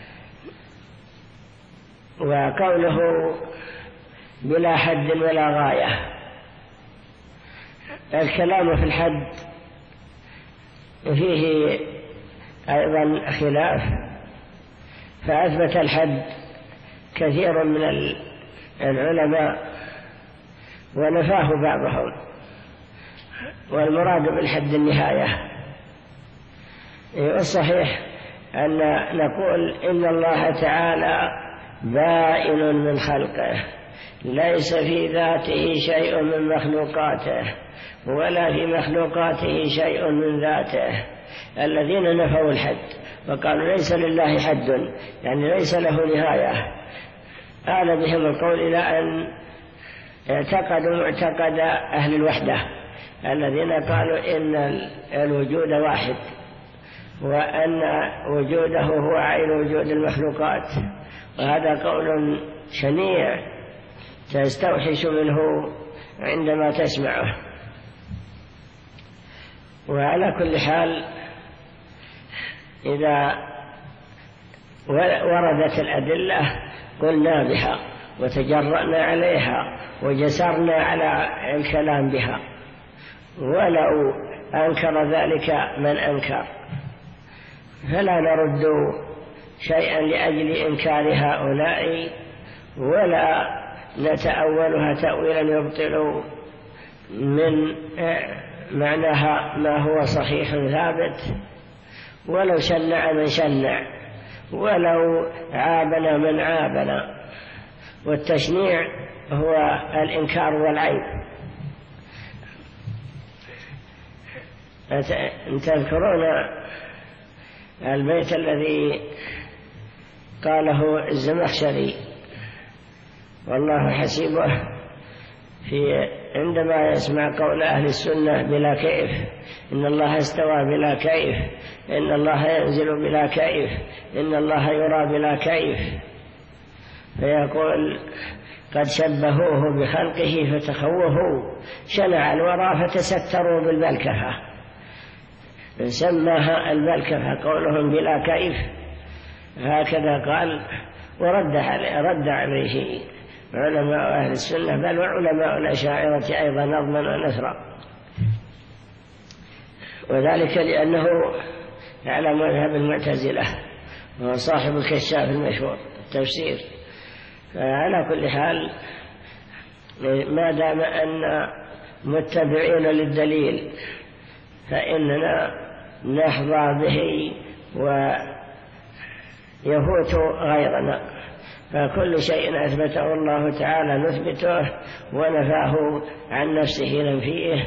وقوله بلا حد ولا غاية، الكلام في الحد فيه أيضا خلاف، فأثبت الحد كثير من العلماء ونفاه بعضهم، والمراد بالحد النهاية. الصحيح أن نقول إن الله تعالى بائن من خلقه، ليس في ذاته شيء من مخلوقاته ولا في مخلوقاته شيء من ذاته. الذين نفوا الحد وقالوا ليس لله حد، يعني ليس له نهاية، آل بهم القول إلى أن اعتقدوا معتقد أهل الوحدة الذين قالوا إن الوجود واحد، وأن وجوده هو عين وجود المخلوقات، وهذا قول شنيع تستوحش منه عندما تسمعه. وعلى كل حال إذا وردت الأدلة قلنا بها وتجرأنا عليها وجسرنا على الكلام بها، ولو أنكر ذلك من أنكر، فلا نرد شيئا لأجل إنكار هؤلاء، ولا نتأولها تأويلا يبطل من معناها ما هو صحيح ثابت، ولو شنع من شنع، ولو عابنا من عابنا. والتشنيع هو الإنكار والعيب. تذكرون البيت الذي قاله الزمخشري والله حسيبه عندما يسمع قول أهل السنة بلا كيف، إن الله استوى بلا كيف، إن الله ينزل بلا كيف، إن الله يرى بلا كيف، فيقول قد شبهوه بخلقه فتخوفوا، شنع الورى فتستروا بالبلكفة، سماها البلكفة قولهم بلا كيف، هكذا قال. ورد عليه علماء أهل السنة، بل وعلماء الأشاعرة أيضا نظما ونثرا، وذلك لأنه على مذهب المعتزلة وهو صاحب الكشاف المشهور التفسير. فعلى كل حال ما دام أن متبعين للدليل فإننا نحظى به ويفوت غيرنا، فكل شيء أثبته الله تعالى نثبته، ونفاه عن نفسه ننفيه.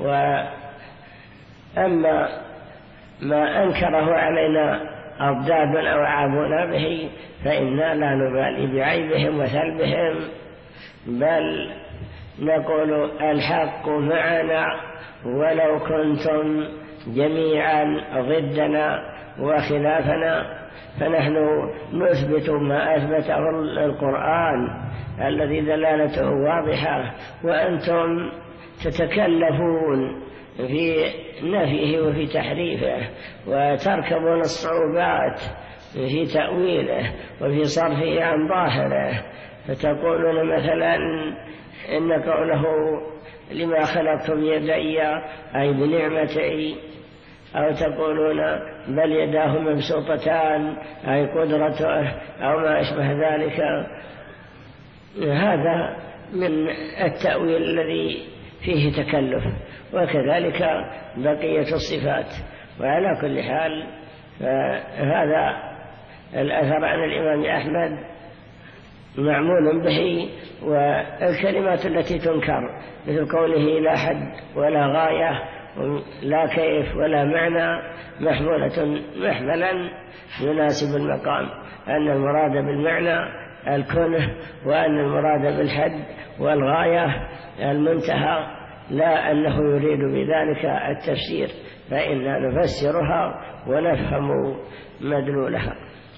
وأما ما أنكره علينا أضداد أو عابنا به فإنا لا نبالي بعيبهم وثلبهم، بل نقول الحق معنا ولو كنتم جميعا ضدنا وخلافنا، فنحن نثبت ما أثبته القرآن الذي دلالته واضحة، وأنتم تتكلفون في نفيه وفي تحريفه، وتركبون الصعوبات في تأويله وفي صرفه عن ظاهره، فتقولون مثلا إن قوله لما خلقت بيدي أي بنعمتي، أو تقولون بل يداه مبسوطتان أي قدرته، أو ما أشبه ذلك. هذا من التأويل الذي فيه تكلف، وكذلك بقية الصفات. وعلى كل حال هذا الأثر عن الإمام أحمد معمول به، والكلمات التي تنكر مثل قوله لا حد ولا غاية لا كيف ولا معنى محملا يناسب المقام، أن المراد بالمعنى الكنه، وأن المراد بالحد والغاية المنتهى، لا أنه يريد بذلك التفسير، فإننا نفسرها ونفهم مدلولها.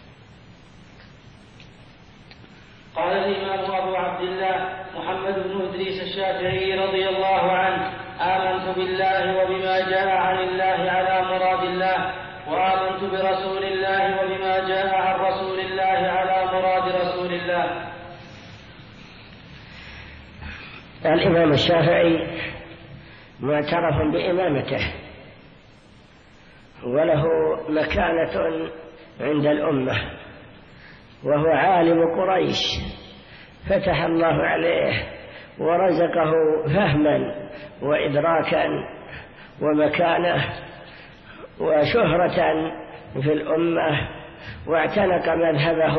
قال الإمام أبو عبد الله محمد بن إدريس الشافعي رضي الله عنه: آمنت بالله وبما جاء عن الله على مراد الله، وآمنت برسول الله وبما جاء عن رسول الله على مراد رسول الله. الإمام الشافعي معترف بإمامته، وله مكانة عند الأمة، وهو عالم قريش، فتح الله عليه ورزقه فهما وإدراكا ومكانة وشهرة في الأمة، واعتنق مذهبه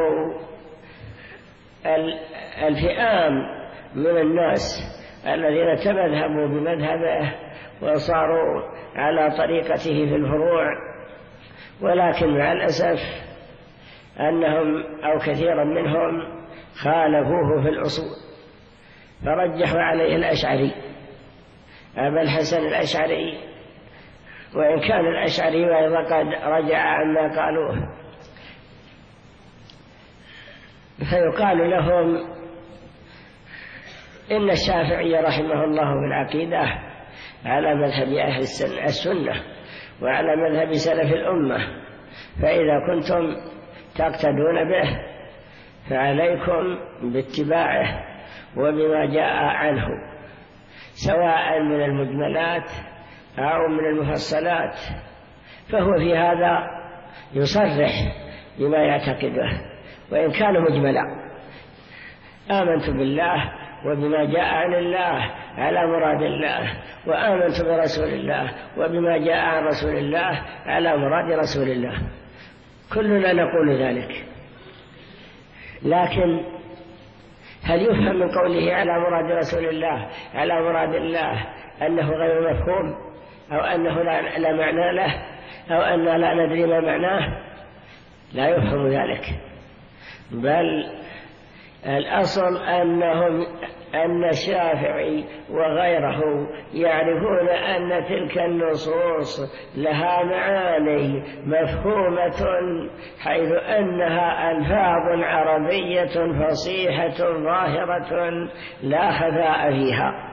الفئام من الناس الذين تمذهبوا بمذهبه وصاروا على طريقته في الفروع، ولكن مع الأسف أنهم أو كثيرا منهم خالفوه في الأصول، فرجحوا عليه الأشعري أبا الحسن الأشعري، وإن كان الأشعري أيضا قد رجع عما قالوه، فيقال لهم إن الشافعي رحمه الله في العقيدة على مذهب أهل السنة وعلى مذهب سلف الأمة، فإذا كنتم تقتدون به فعليكم باتباعه وبما جاء عنه، سواء من المجملات أو من المفصلات، فهو في هذا يصرح بما يعتقده وإن كان مجملا. آمنت بالله وبما جاء عن الله على مراد الله، وآمنت برسول الله وبما جاء عن رسول الله على مراد رسول الله، كلنا نقول ذلك. لكن هل يفهم من قوله على مراد رسول الله على مراد الله أنه غير مفهوم، أو أنه لا معنى له، أو أننا لا ندري ما معناه؟ لا يفهم ذلك، بل الأصل أن الشافعي وغيره يعرفون أن تلك النصوص لها معاني مفهومة، حيث أنها ألفاظ عربية فصيحة ظاهرة لا خفاء فيها،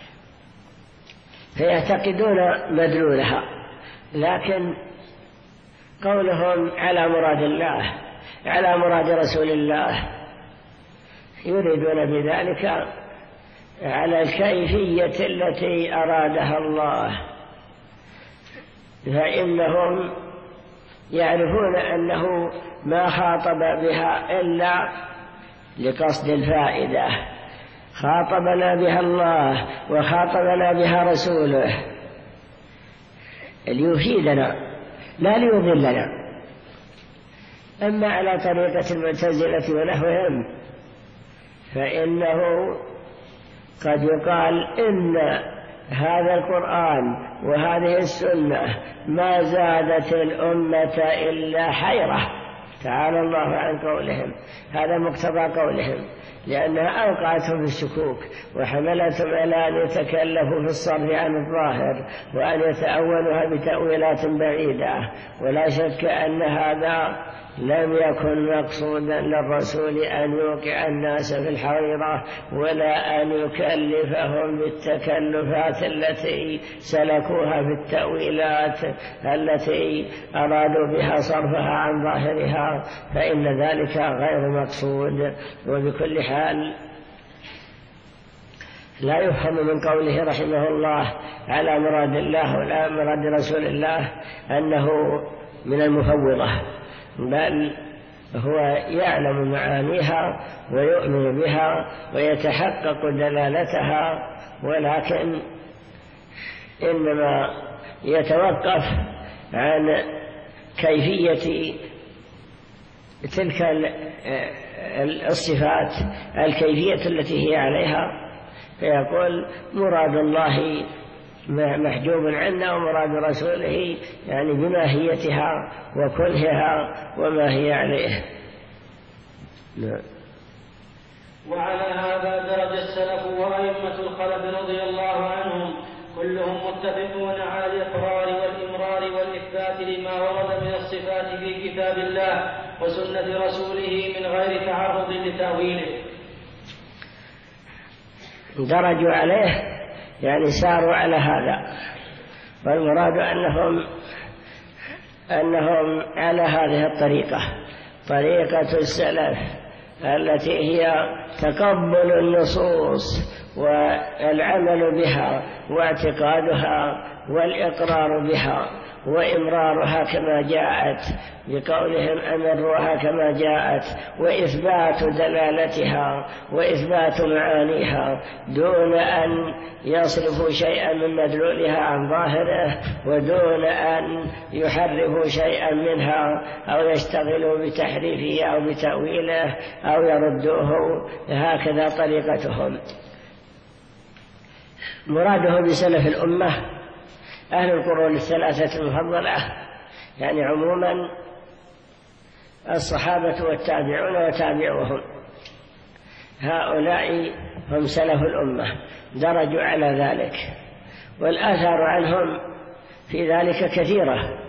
فيعتقدون مدلولها. لكن قولهم على مراد الله على مراد رسول الله يريدون بذلك على الكيفية التي أرادها الله، فإنهم يعرفون أنه ما خاطب بها إلا لقصد الفائدة، خاطبنا بها الله وخاطبنا بها رسوله ليفيدنا لا ليضلنا. أما على طريقة المعتزلة ونحوهم فإنه قد يقال إن هذا القرآن وهذه السنة ما زادت الأمة إلا حيرة، تعالى الله عن قولهم، هذا مقتضى قولهم، لأنها أوقعتهم في الشكوك وحملتهم على أن يتكلفوا في الصرف عن الظاهر وأن يتأولها بتأويلات بعيدة. ولا شك أن هذا لم يكن مقصودا للرسول أن يوقع الناس في الحيرة، ولا أن يكلفهم بالتكلفات التي سلكوها في التأويلات التي أرادوا بها صرفها عن ظاهرها، فإن ذلك غير مقصود. وبكل حال لا يفهم من قوله رحمه الله على مراد الله ولا مراد رسول الله أنه من المفوضة، بل هو يعلم معانيها ويؤمن بها ويتحقق دلالتها، ولكن إنما يتوقف عن كيفية تلك الصفات، الكيفية التي هي عليها، فيقول مراد الله محجوب عنا ومراد رسوله يعني بماهيتها وكنهها وما هي عليه. وعلى هذا درج السلف وأئمة الخلف رضي الله عنهم كلهم متفقون على الإقرار والإمرار والإثبات لما ورد من الصفات في كتاب الله وسنة رسوله من غير تعرض لتأويله. درجوا عليه يعني ساروا على هذا، والمراد أنهم على هذه الطريقة، طريقة السلف التي هي تقبل النصوص والعمل بها واعتقادها والإقرار بها وإمرارها كما جاءت، بقولهم أمروها كما جاءت، وإثبات دلالتها وإثبات معانيها دون أن يصرفوا شيئا من مدلولها عن ظاهره، ودون أن يحرفوا شيئا منها أو يشتغلوا بتحريفه أو بتأويله أو يردوه. هكذا طريقتهم. مراده بسلف الأمة أهل القرون الثلاثة المفضلة، يعني عموما الصحابة والتابعون وتابعوهم، هؤلاء هم سلف الأمة، درجوا على ذلك، والآثار عنهم في ذلك كثيرة.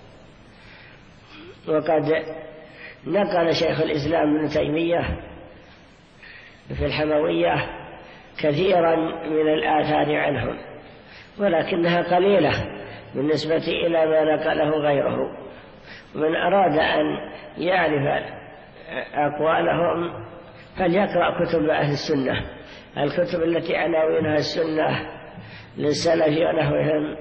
وقد نقل شيخ الإسلام ابن تيمية في الحموية كثيرا من الآثار عنهم، ولكنها قليلة بالنسبة إلى ما نقله غيره. ومن أراد أن يعرف أقوالهم فليقرأ كتب أهل السنة، الكتب التي عناوينها السنة للسلف ونحوهم،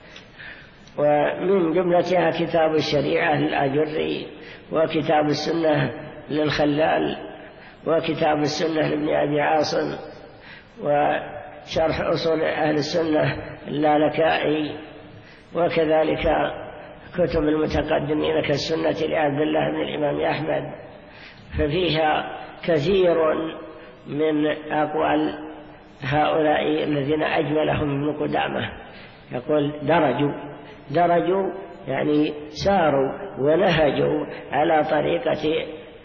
ومن جملتها كتاب الشريعة للآجري، وكتاب السنة للخلال، وكتاب السنة لابن أبي عاصم، وشرح أصول أهل السنة اللالكائي، وكذلك كتب المتقدمين كالسنة لعبد الله بن الإمام أحمد، ففيها كثير من أقوال هؤلاء الذين أجملهم ابن قدامة. يقول درجوا يعني ساروا ونهجوا على طريقة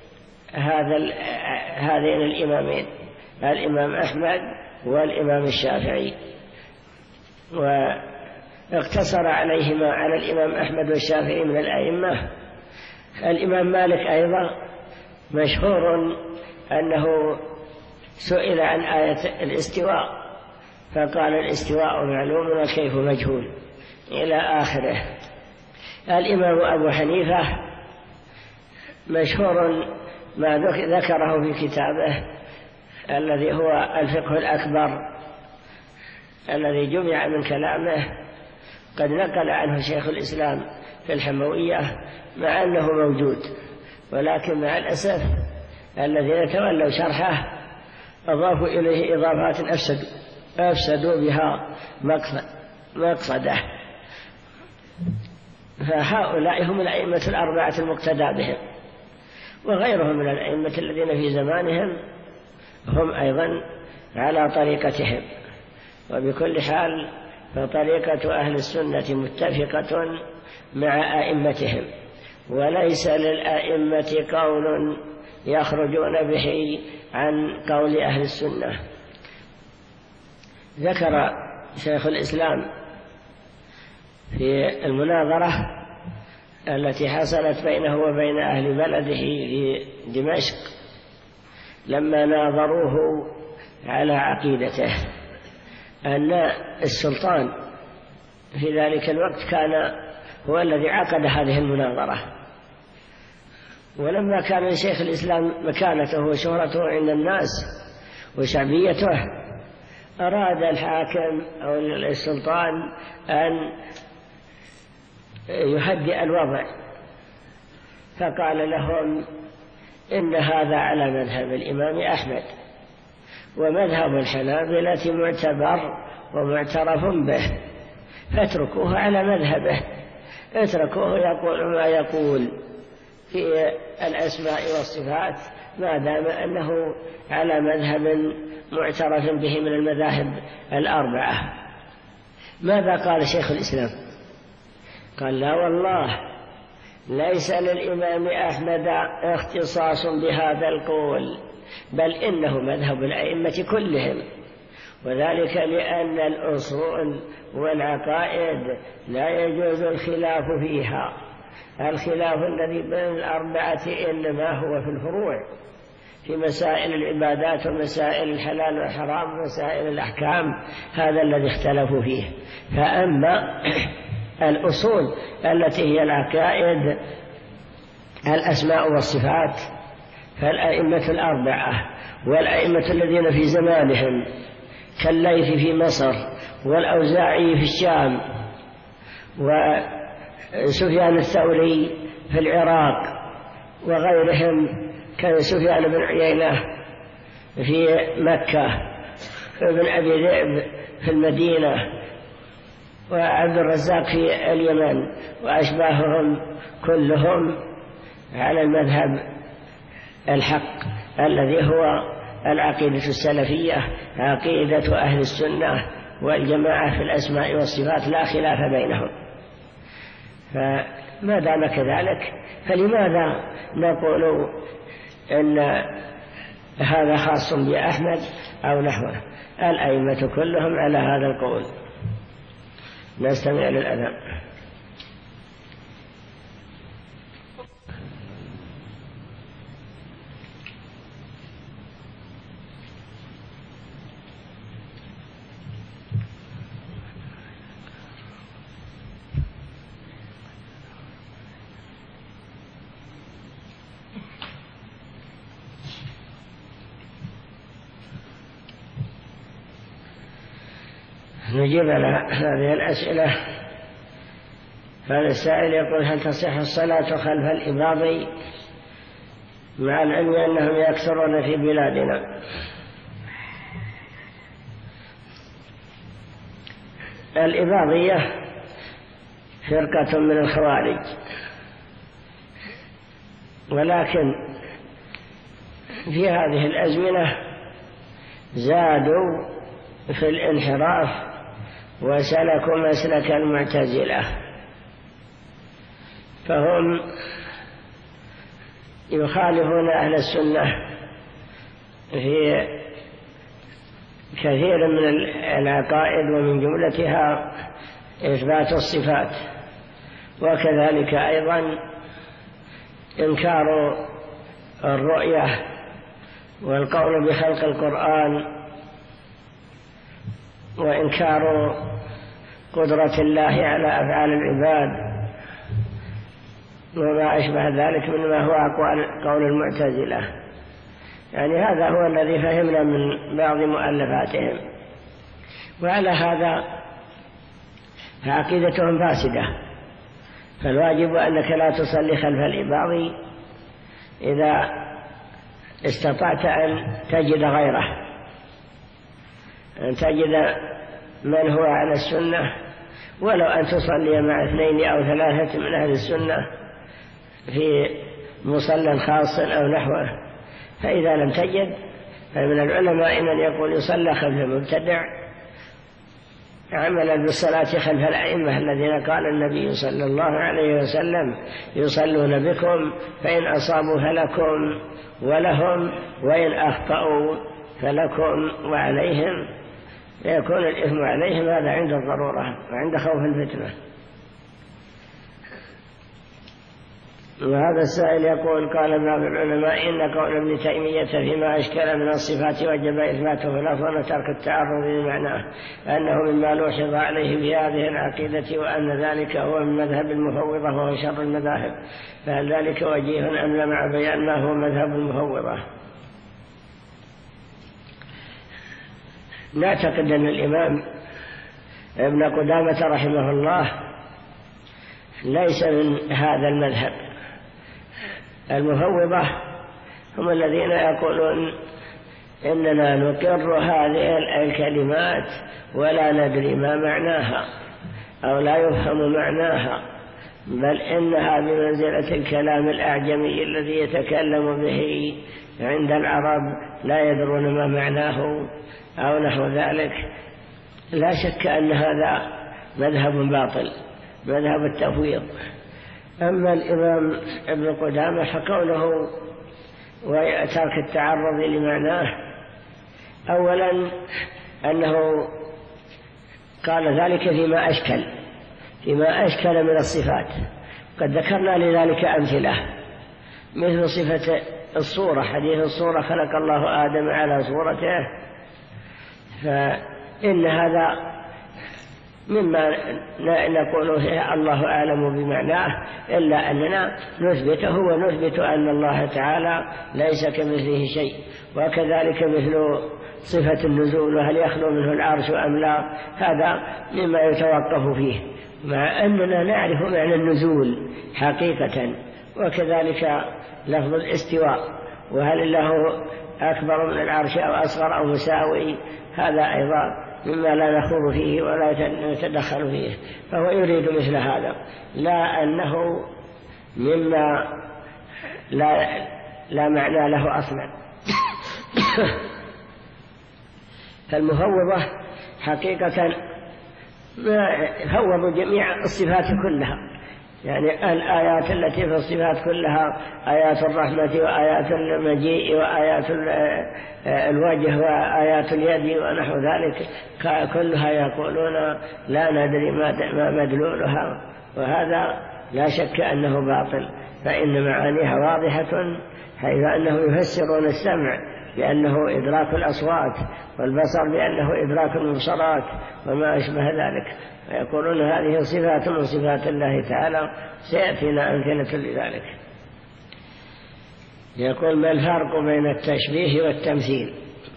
هذين الإمامين، الإمام أحمد والإمام الشافعي، واقتصر عليهما على الإمام أحمد والشافعي من الأئمة. الإمام مالك أيضا مشهور أنه سئل عن آية الاستواء فقال الاستواء معلوم والكيف مجهول إلى آخره. الإمام أبو حنيفة مشهور ما ذكره في كتابه الذي هو الفقه الأكبر الذي جمع من كلامه، قد نقل عنه شيخ الإسلام في الحموية مع أنه موجود، ولكن مع الأسف الذين تولوا شرحه أضافوا إليه إضافات أفسدوا بها مقصده. فهؤلاء هم الأئمة الأربعة المقتدى بهم، وغيرهم من الأئمة الذين في زمانهم هم أيضا على طريقتهم. وبكل حال فطريقة أهل السنة متفقة مع أئمتهم، وليس للأئمة قول يخرجون به عن قول أهل السنة. ذكر شيخ الإسلام في المناظرة التي حصلت بينه وبين أهل بلده في دمشق لما ناظروه على عقيدته، أن السلطان في ذلك الوقت كان هو الذي عقد هذه المناظرة، ولما كان شيخ الإسلام مكانته وشهرته عند الناس وشعبيته، أراد الحاكم أو السلطان أن يهدئ الوضع، فقال لهم إن هذا على مذهب الإمام أحمد، ومذهب الحنابلة معتبر ومعترف به، فاتركوه على مذهبه، اتركوه يقول ما يقول في الأسماء والصفات ما دام أنه على مذهب معترف به من المذاهب الأربعة. ماذا قال شيخ الإسلام؟ قال لا والله ليس للإمام أحمد اختصاص بهذا القول، بل إنه مذهب الأئمة كلهم، وذلك لأن الأصول والعقائد لا يجوز الخلاف فيها. الخلاف الذي بين الأربعة إنما هو في الفروع، في مسائل العبادات ومسائل الحلال والحرام ومسائل الأحكام، هذا الذي اختلفوا فيه. فأما الأصول التي هي العقائد الأسماء والصفات فالأئمة الأربعة والأئمة الذين في زمانهم كالليث في مصر والأوزاعي في الشام وسفيان الثوري في العراق وغيرهم كسفيان بن عيينة في مكة وابن أبي ذئب في المدينة وعبد الرزاق في اليمن وأشباههم كلهم على المذهب الحق الذي هو العقيدة السلفية، عقيدة أهل السنة والجماعة في الأسماء والصفات لا خلاف بينهم. فما دام كذلك فلماذا نقول إن هذا خاص بأحمد أو نحوه؟ الأئمة كلهم على هذا القول. نستمع للأذان. نجيب على هذه الأسئلة. هذا السائل يقول: هل تصح الصلاة خلف الإباضي مع العلم أنهم يكثرون في بلادنا؟ الإباضية فرقة من الخوارج، ولكن في هذه الأزمنة زادوا في الانحراف وسلكوا مسلك المعتزلة، فهم يخالفون أهل السنة في كثير من العقائد، ومن جملتها إثبات الصفات، وكذلك أيضا إنكار الرؤية والقول بخلق القرآن وإنكار قدرة الله على أفعال العباد وما أشبه ذلك مما هو أقوال قول المعتزلة. يعني هذا هو الذي فهمنا من بعض مؤلفاتهم، وعلى هذا فعقيدتهم فاسدة. فالواجب أنك لا تصلي خلف الإباضي إذا استطعت أن تجد غيره، أن تجد من هو على السنة، ولو أن تصلي مع 2 أو 3 من أهل السنة في مصلى خاص أو نحوه. فإذا لم تجد، فمن العلماء من يقول يصلى خلف المبتدع عملا بالصلاة خلف الأئمة الذين قال النبي صلى الله عليه وسلم: يصلون بكم فإن أصابوا فلكم ولهم، وإن أخطأوا فلكم وعليهم، يكون الإثم عليهم. هذا عند الضرورة وعند خوف الفتنة. وهذا السائل يقول: قال بعض العلماء إن قول ابن تيمية فيما أشكل من الصفات وجب إثباته في الأصل وترك التعرض لمعناه أنه مما لوحظ عليه في هذه العقيدة، وأن ذلك هو من مذهب المفوضة وهو شر المذاهب، فهل ذلك وجيه أم لا مع بيان ما هو مذهب المفوضة؟ نعتقد أن الإمام ابن قدامة رحمه الله ليس من هذا المذهب. المفوضة هم الذين يقولون إننا نقر هذه الكلمات ولا ندري ما معناها أو لا يفهم معناها، بل إنها بمنزلة الكلام الأعجمي الذي يتكلم به عند العرب لا يدرون ما معناه أو نحو ذلك. لا شك أن هذا مذهب باطل، مذهب التفويض. أما الإمام ابن قدامة فقوله وترك التعرض لمعناه، أولا أنه قال ذلك فيما أشكل من الصفات. قد ذكرنا لذلك أمثلة، مثل صفة الصورة، حديث الصورة خلق الله آدم على صورته، فإن هذا مما نقول الله أعلم بمعناه، إلا أننا نثبته ونثبت أن الله تعالى ليس كمثله شيء. وكذلك مثل صفة النزول، وهل يخلو منه العرش أم لا، هذا مما يتوقف فيه، مع أننا نعرف معنى النزول حقيقة. وكذلك لفظ الاستواء، وهل الله أكبر من العرش أو أصغر أو مساوي، هذا أيضا مما لا نخوض فيه ولا نتدخل فيه. فهو يريد مثل هذا، لا أنه مما لا معنى له أصلا. فالمفوضة حقيقة فوضوا جميع الصفات كلها، يعني الآيات التي في الصفات كلها، آيات الرحمة وآيات المجيء وآيات الوجه وآيات اليد ونحو ذلك، كلها يقولون لا ندري ما مدلولها، وهذا لا شك أنه باطل، فإن معانيها واضحة، حيث أنه يفسرون السمع بأنه إدراك الأصوات، والبصر بأنه إدراك المبصرات وما أشبه ذلك، ويقولون هذه صفات من صفات الله تعالى، سيأتينا أمثلة لذلك. يقول: ما الفرق بين التشبيه والتمثيل؟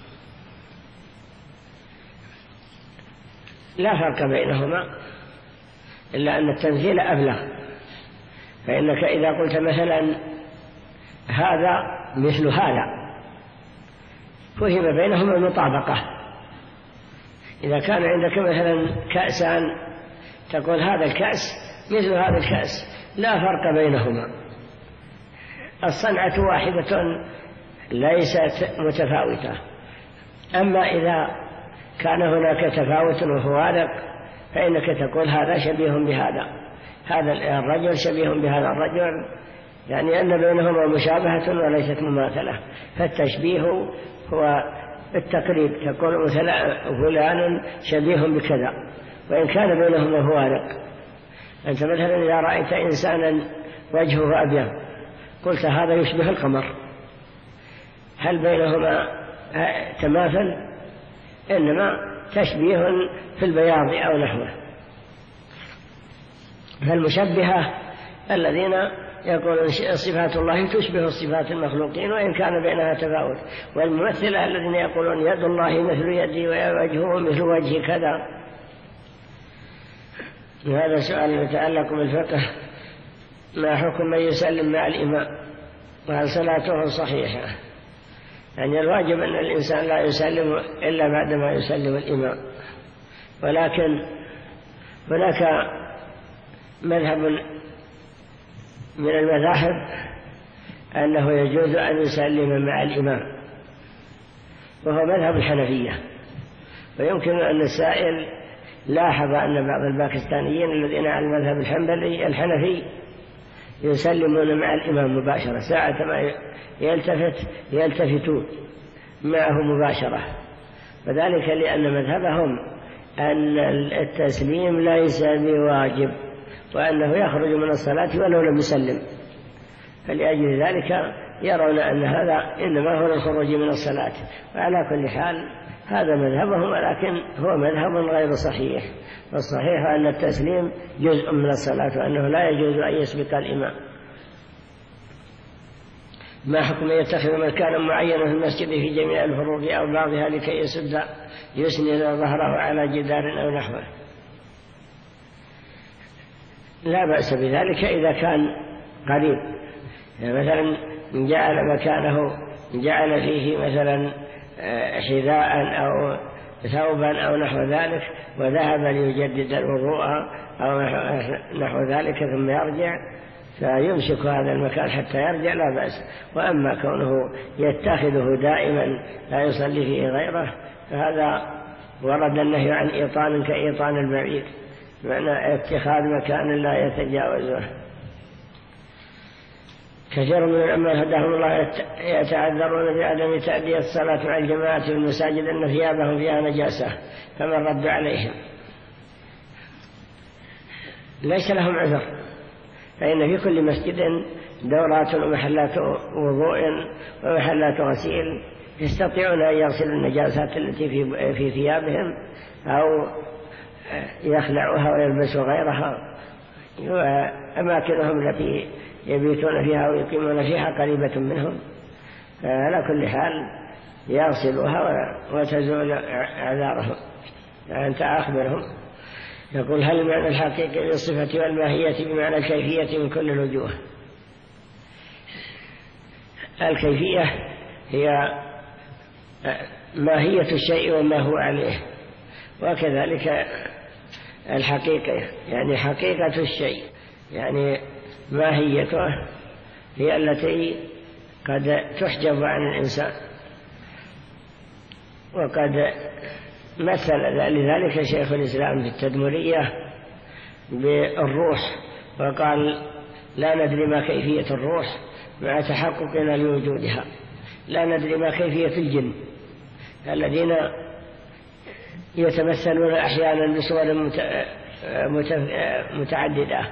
لا فرق بينهما، إلا أن التمثيل أبلغ، فإنك إذا قلت مثلا هذا مثل هذا فهم بينهما المطابقة. إذا كان عندك مثلا كأسان تقول هذا الكأس مثل هذا الكأس، لا فرق بينهما، الصنعة واحدة ليست متفاوتة. أما إذا كان هناك تفاوت وفوارق فإنك تقول هذا شبيه بهذا، هذا الرجل شبيه بهذا الرجل، يعني أن بينهما مشابهة وليست مماثلة. فالتشبيه هو التقريب، تقول مثلا فلان شبيه بكذا وإن كان بينهما فوارق. أنت مثلا إذا رأيت إنسانا وجهه أبيض قلت هذا يشبه القمر، هل بينهما تماثل؟ إنما تشبيه في البياض أو نحوه. فالمشبهة الذين يقولون صفات الله تشبه صفات المخلوقين وإن كان بينها تفاوت، والممثلة الذين يقولون يد الله مثل يدي ووجهه مثل وجه كذا. وهذا سؤال يتعلق بالفقه: ما حكم من يسلم مع الإمام وهل صلاته صحيحة؟ يعني الواجب أن الإنسان لا يسلم إلا بعدما يسلم الإمام، ولكن هناك مذهب من المذاهب أنه يجوز أن يسلم مع الإمام، وهو مذهب الحنفية. ويمكن أن السائل لاحظ أن بعض الباكستانيين الذين على المذهب الحنفي يسلمون مع الإمام مباشرة، ساعة ما يلتفتون معه مباشرة، وذلك لأن مذهبهم أن التسليم ليس بواجب، وأنه يخرج من الصلاة ولو لم يسلم، فلأجل ذلك يرون أن هذا إنما هو الخروج من الصلاة. وعلى كل حال هذا مذهبهم، ولكن هو مذهب غير صحيح، والصحيح أن التسليم جزء من الصلاة، وأنه لا يجوز أن يسبق الإمام. ما حكم يتخذ مكانا معينا في المسجد في جميع الفروض أو بعضها لكي يسند ظهره على جدار أو نحوه؟ لا بأس بذلك إذا كان قريب، يعني مثلا جعل مكانه جعل فيه مثلا حذاء أو ثوبا أو نحو ذلك وذهب ليجدد الوضوء أو نحو ذلك ثم يرجع، فيمسك هذا المكان حتى يرجع لا بأس. وأما كونه يتخذه دائما لا يصلي فيه غيره فهذا ورد النهي عن إيطان كإيطان البعيد، معنى اتخاذ مكان لا يتجاوزه. كثير من العلماء هداهم الله يتعذرون بعدم تأدية الصلاة مع الجماعة في المساجد أن ثيابهم فيها نجاسة، فمن رد عليهم ليس لهم عذر، فإن في كل مسجد دورات ومحلات وضوء ومحلات غسيل يستطيعون أن يغسلوا النجاسات التي في ثيابهم أو يخلعوها ويلبسوا غيرها، وأماكنهم التي يبيتون فيها ويقيمون فيها قريبة منهم، فعلى كل حال يغسلوها وتزول أعذارهم. أنت أخبرهم. يقول هل المعنى الحقيقي للصفة والماهية بمعنى الكيفية من كل الوجوه؟ الكيفية هي ماهية الشيء وما هو عليه، وكذلك الحقيقة يعني حقيقة الشيء، يعني ماهيته هي التي قد تحجب عن الإنسان. وقد مثل لذلك شيخ الإسلام في التدمرية بالروح، وقال لا ندري ما كيفية الروح مع تحققنا لوجودها، لا ندري ما كيفية الجن الذين يتمثلون أحيانا بصور متعددة،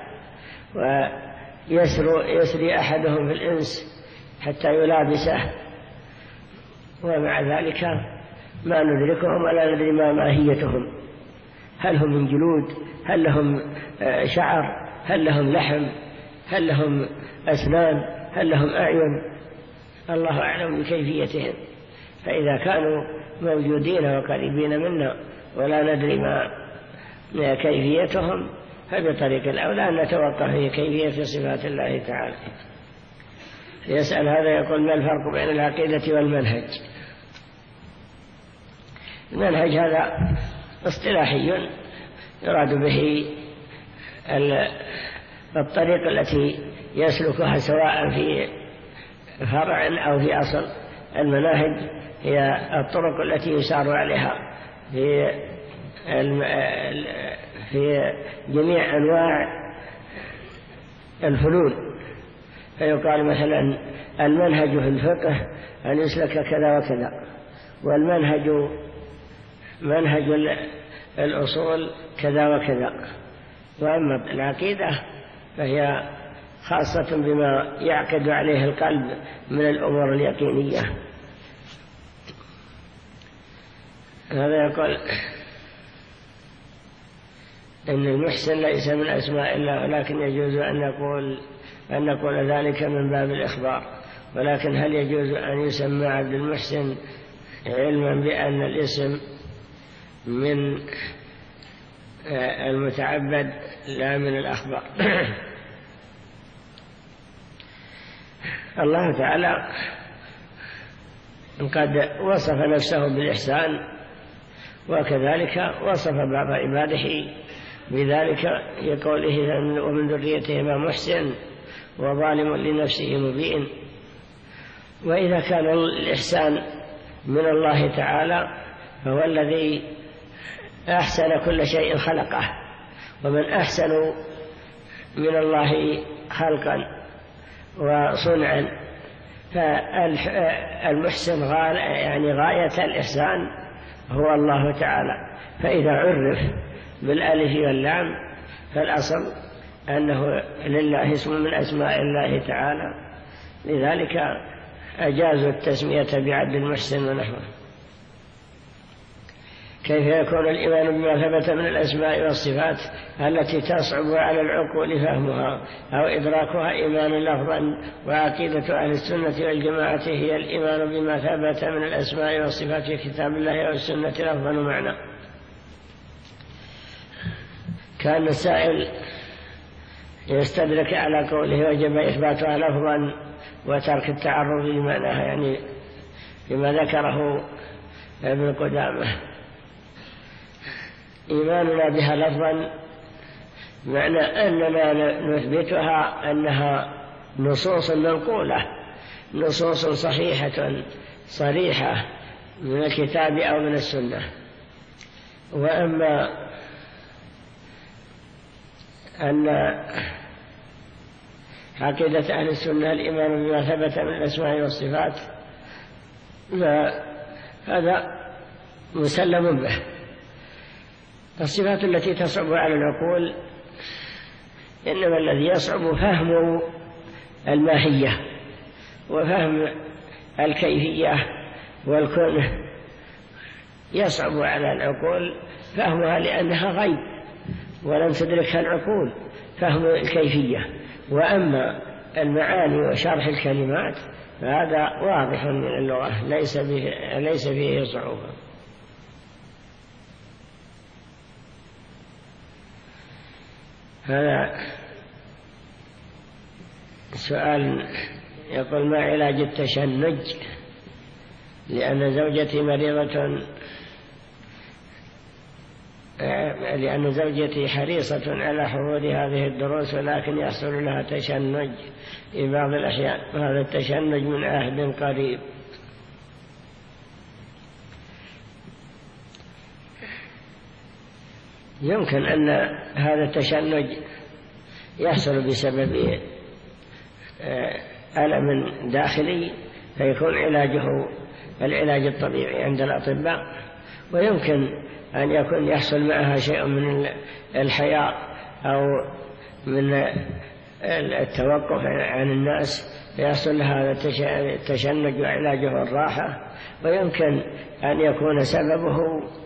ويسري أحدهم في الإنس حتى يلابسه، ومع ذلك ما ندركهم ولا ندري ما ماهيتهم، هل هم من جلود، هل لهم شعر، هل لهم لحم، هل لهم أسنان، هل لهم أعين، الله أعلم بكيفيتهم. فإذا كانوا موجودين وقريبين منا ولا ندري ما كيفيتهم فبطريق الأولى أن نتوقف في كيفية صفات الله تعالى. يسأل هذا يقول ما الفرق بين العقيدة والمنهج؟ المنهج هذا اصطلاحي يراد به الطريق التي يسلكها سواء في فرع أو في أصل. المناهج هي الطرق التي يسار عليها في جميع أنواع الفنون. فيقال مثلا المنهج في الفقه أن يسلك كذا وكذا، والمنهج منهج الأصول كذا وكذا. وأما العقيدة فهي خاصة بما يعقد عليه القلب من الأمور اليقينية. هذا يقول إن المحسن ليس من أسماء الله، ولكن يجوز أن نقول ذلك من باب الإخبار. ولكن هل يجوز أن يسمى عبد المحسن علما بأن الاسم من المتعبد لا من الأخبار؟ الله تعالى قد وصف نفسه بالإحسان، وكذلك وصف بعض عباده بذلك يقوله ومن ذريتهما محسن وظالم لنفسه مبين. وإذا كان الإحسان من الله تعالى فهو الذي أحسن كل شيء خلقه، ومن أحسن من الله خلقا وصنعا. فالمحسن يعني غاية الإحسان هو الله تعالى. فإذا عرف بالألف واللام فالأصل أنه لله اسم من أسماء الله تعالى، لذلك أجازوا التسمية بعبد المحسن ونحوه. كيف يكون الإيمان بما ثبت من الأسماء والصفات التي تصعب على العقول فهمها أو إدراكها إيمانا لفظا؟ وعقيدة أهل السنة والجماعة هي الإيمان بما ثبت من الأسماء والصفات في كتاب الله والسنة لفظا ومعنى. كان السائل يستدرك على قوله وجب إثباتها لفظا وترك التعرض لمعناها، يعني فيما ذكره ابن قدامة. إيماننا بها لفظا معنى أننا نثبتها أنها نصوص منقولة، نصوص صحيحة صريحة من الكتاب أو من السنة. وأما أن عقيدة أهل السنة الإيمان بما ثبت من الأسماء والصفات فهذا مسلم به. الصفات التي تصعب على العقول إنما الذي يصعب فهم الماهية وفهم الكيفية والكون، يصعب على العقول فهمها لأنها غيب ولم تدركها العقول فهم الكيفية. وأما المعاني وشرح الكلمات فهذا واضح من اللغة ليس فيه صعوبة. هذا سؤال يقول: ما علاج التشنج؟ لأن زوجتي حريصة على حضور هذه الدروس ولكن يحصل لها تشنج في بعض الأحيان، وهذا التشنج من عهد قريب. يمكن أن هذا التشنج يحصل بسبب ألم داخلي فيكون علاجه العلاج الطبيعي عند الأطباء، ويمكن أن يكون يحصل معها شيء من الحياء أو من التوقف عن الناس فيحصل لها التشنج وعلاجه الراحة. ويمكن أن يكون سببه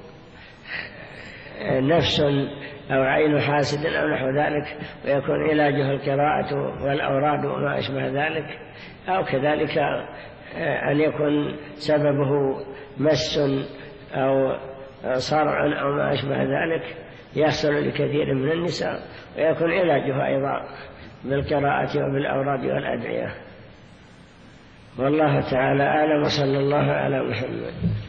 نفس أو عين حاسد أو نحو ذلك ويكون علاجه القراءة والأوراد وما أشبه ذلك، أو كذلك أن يكون سببه مس أو صرع أو ما أشبه ذلك يحصل لكثير من النساء، ويكون علاجه أيضا بالقراءة وبالأوراد والأدعية. والله تعالى أعلم، وصلى الله على محمد.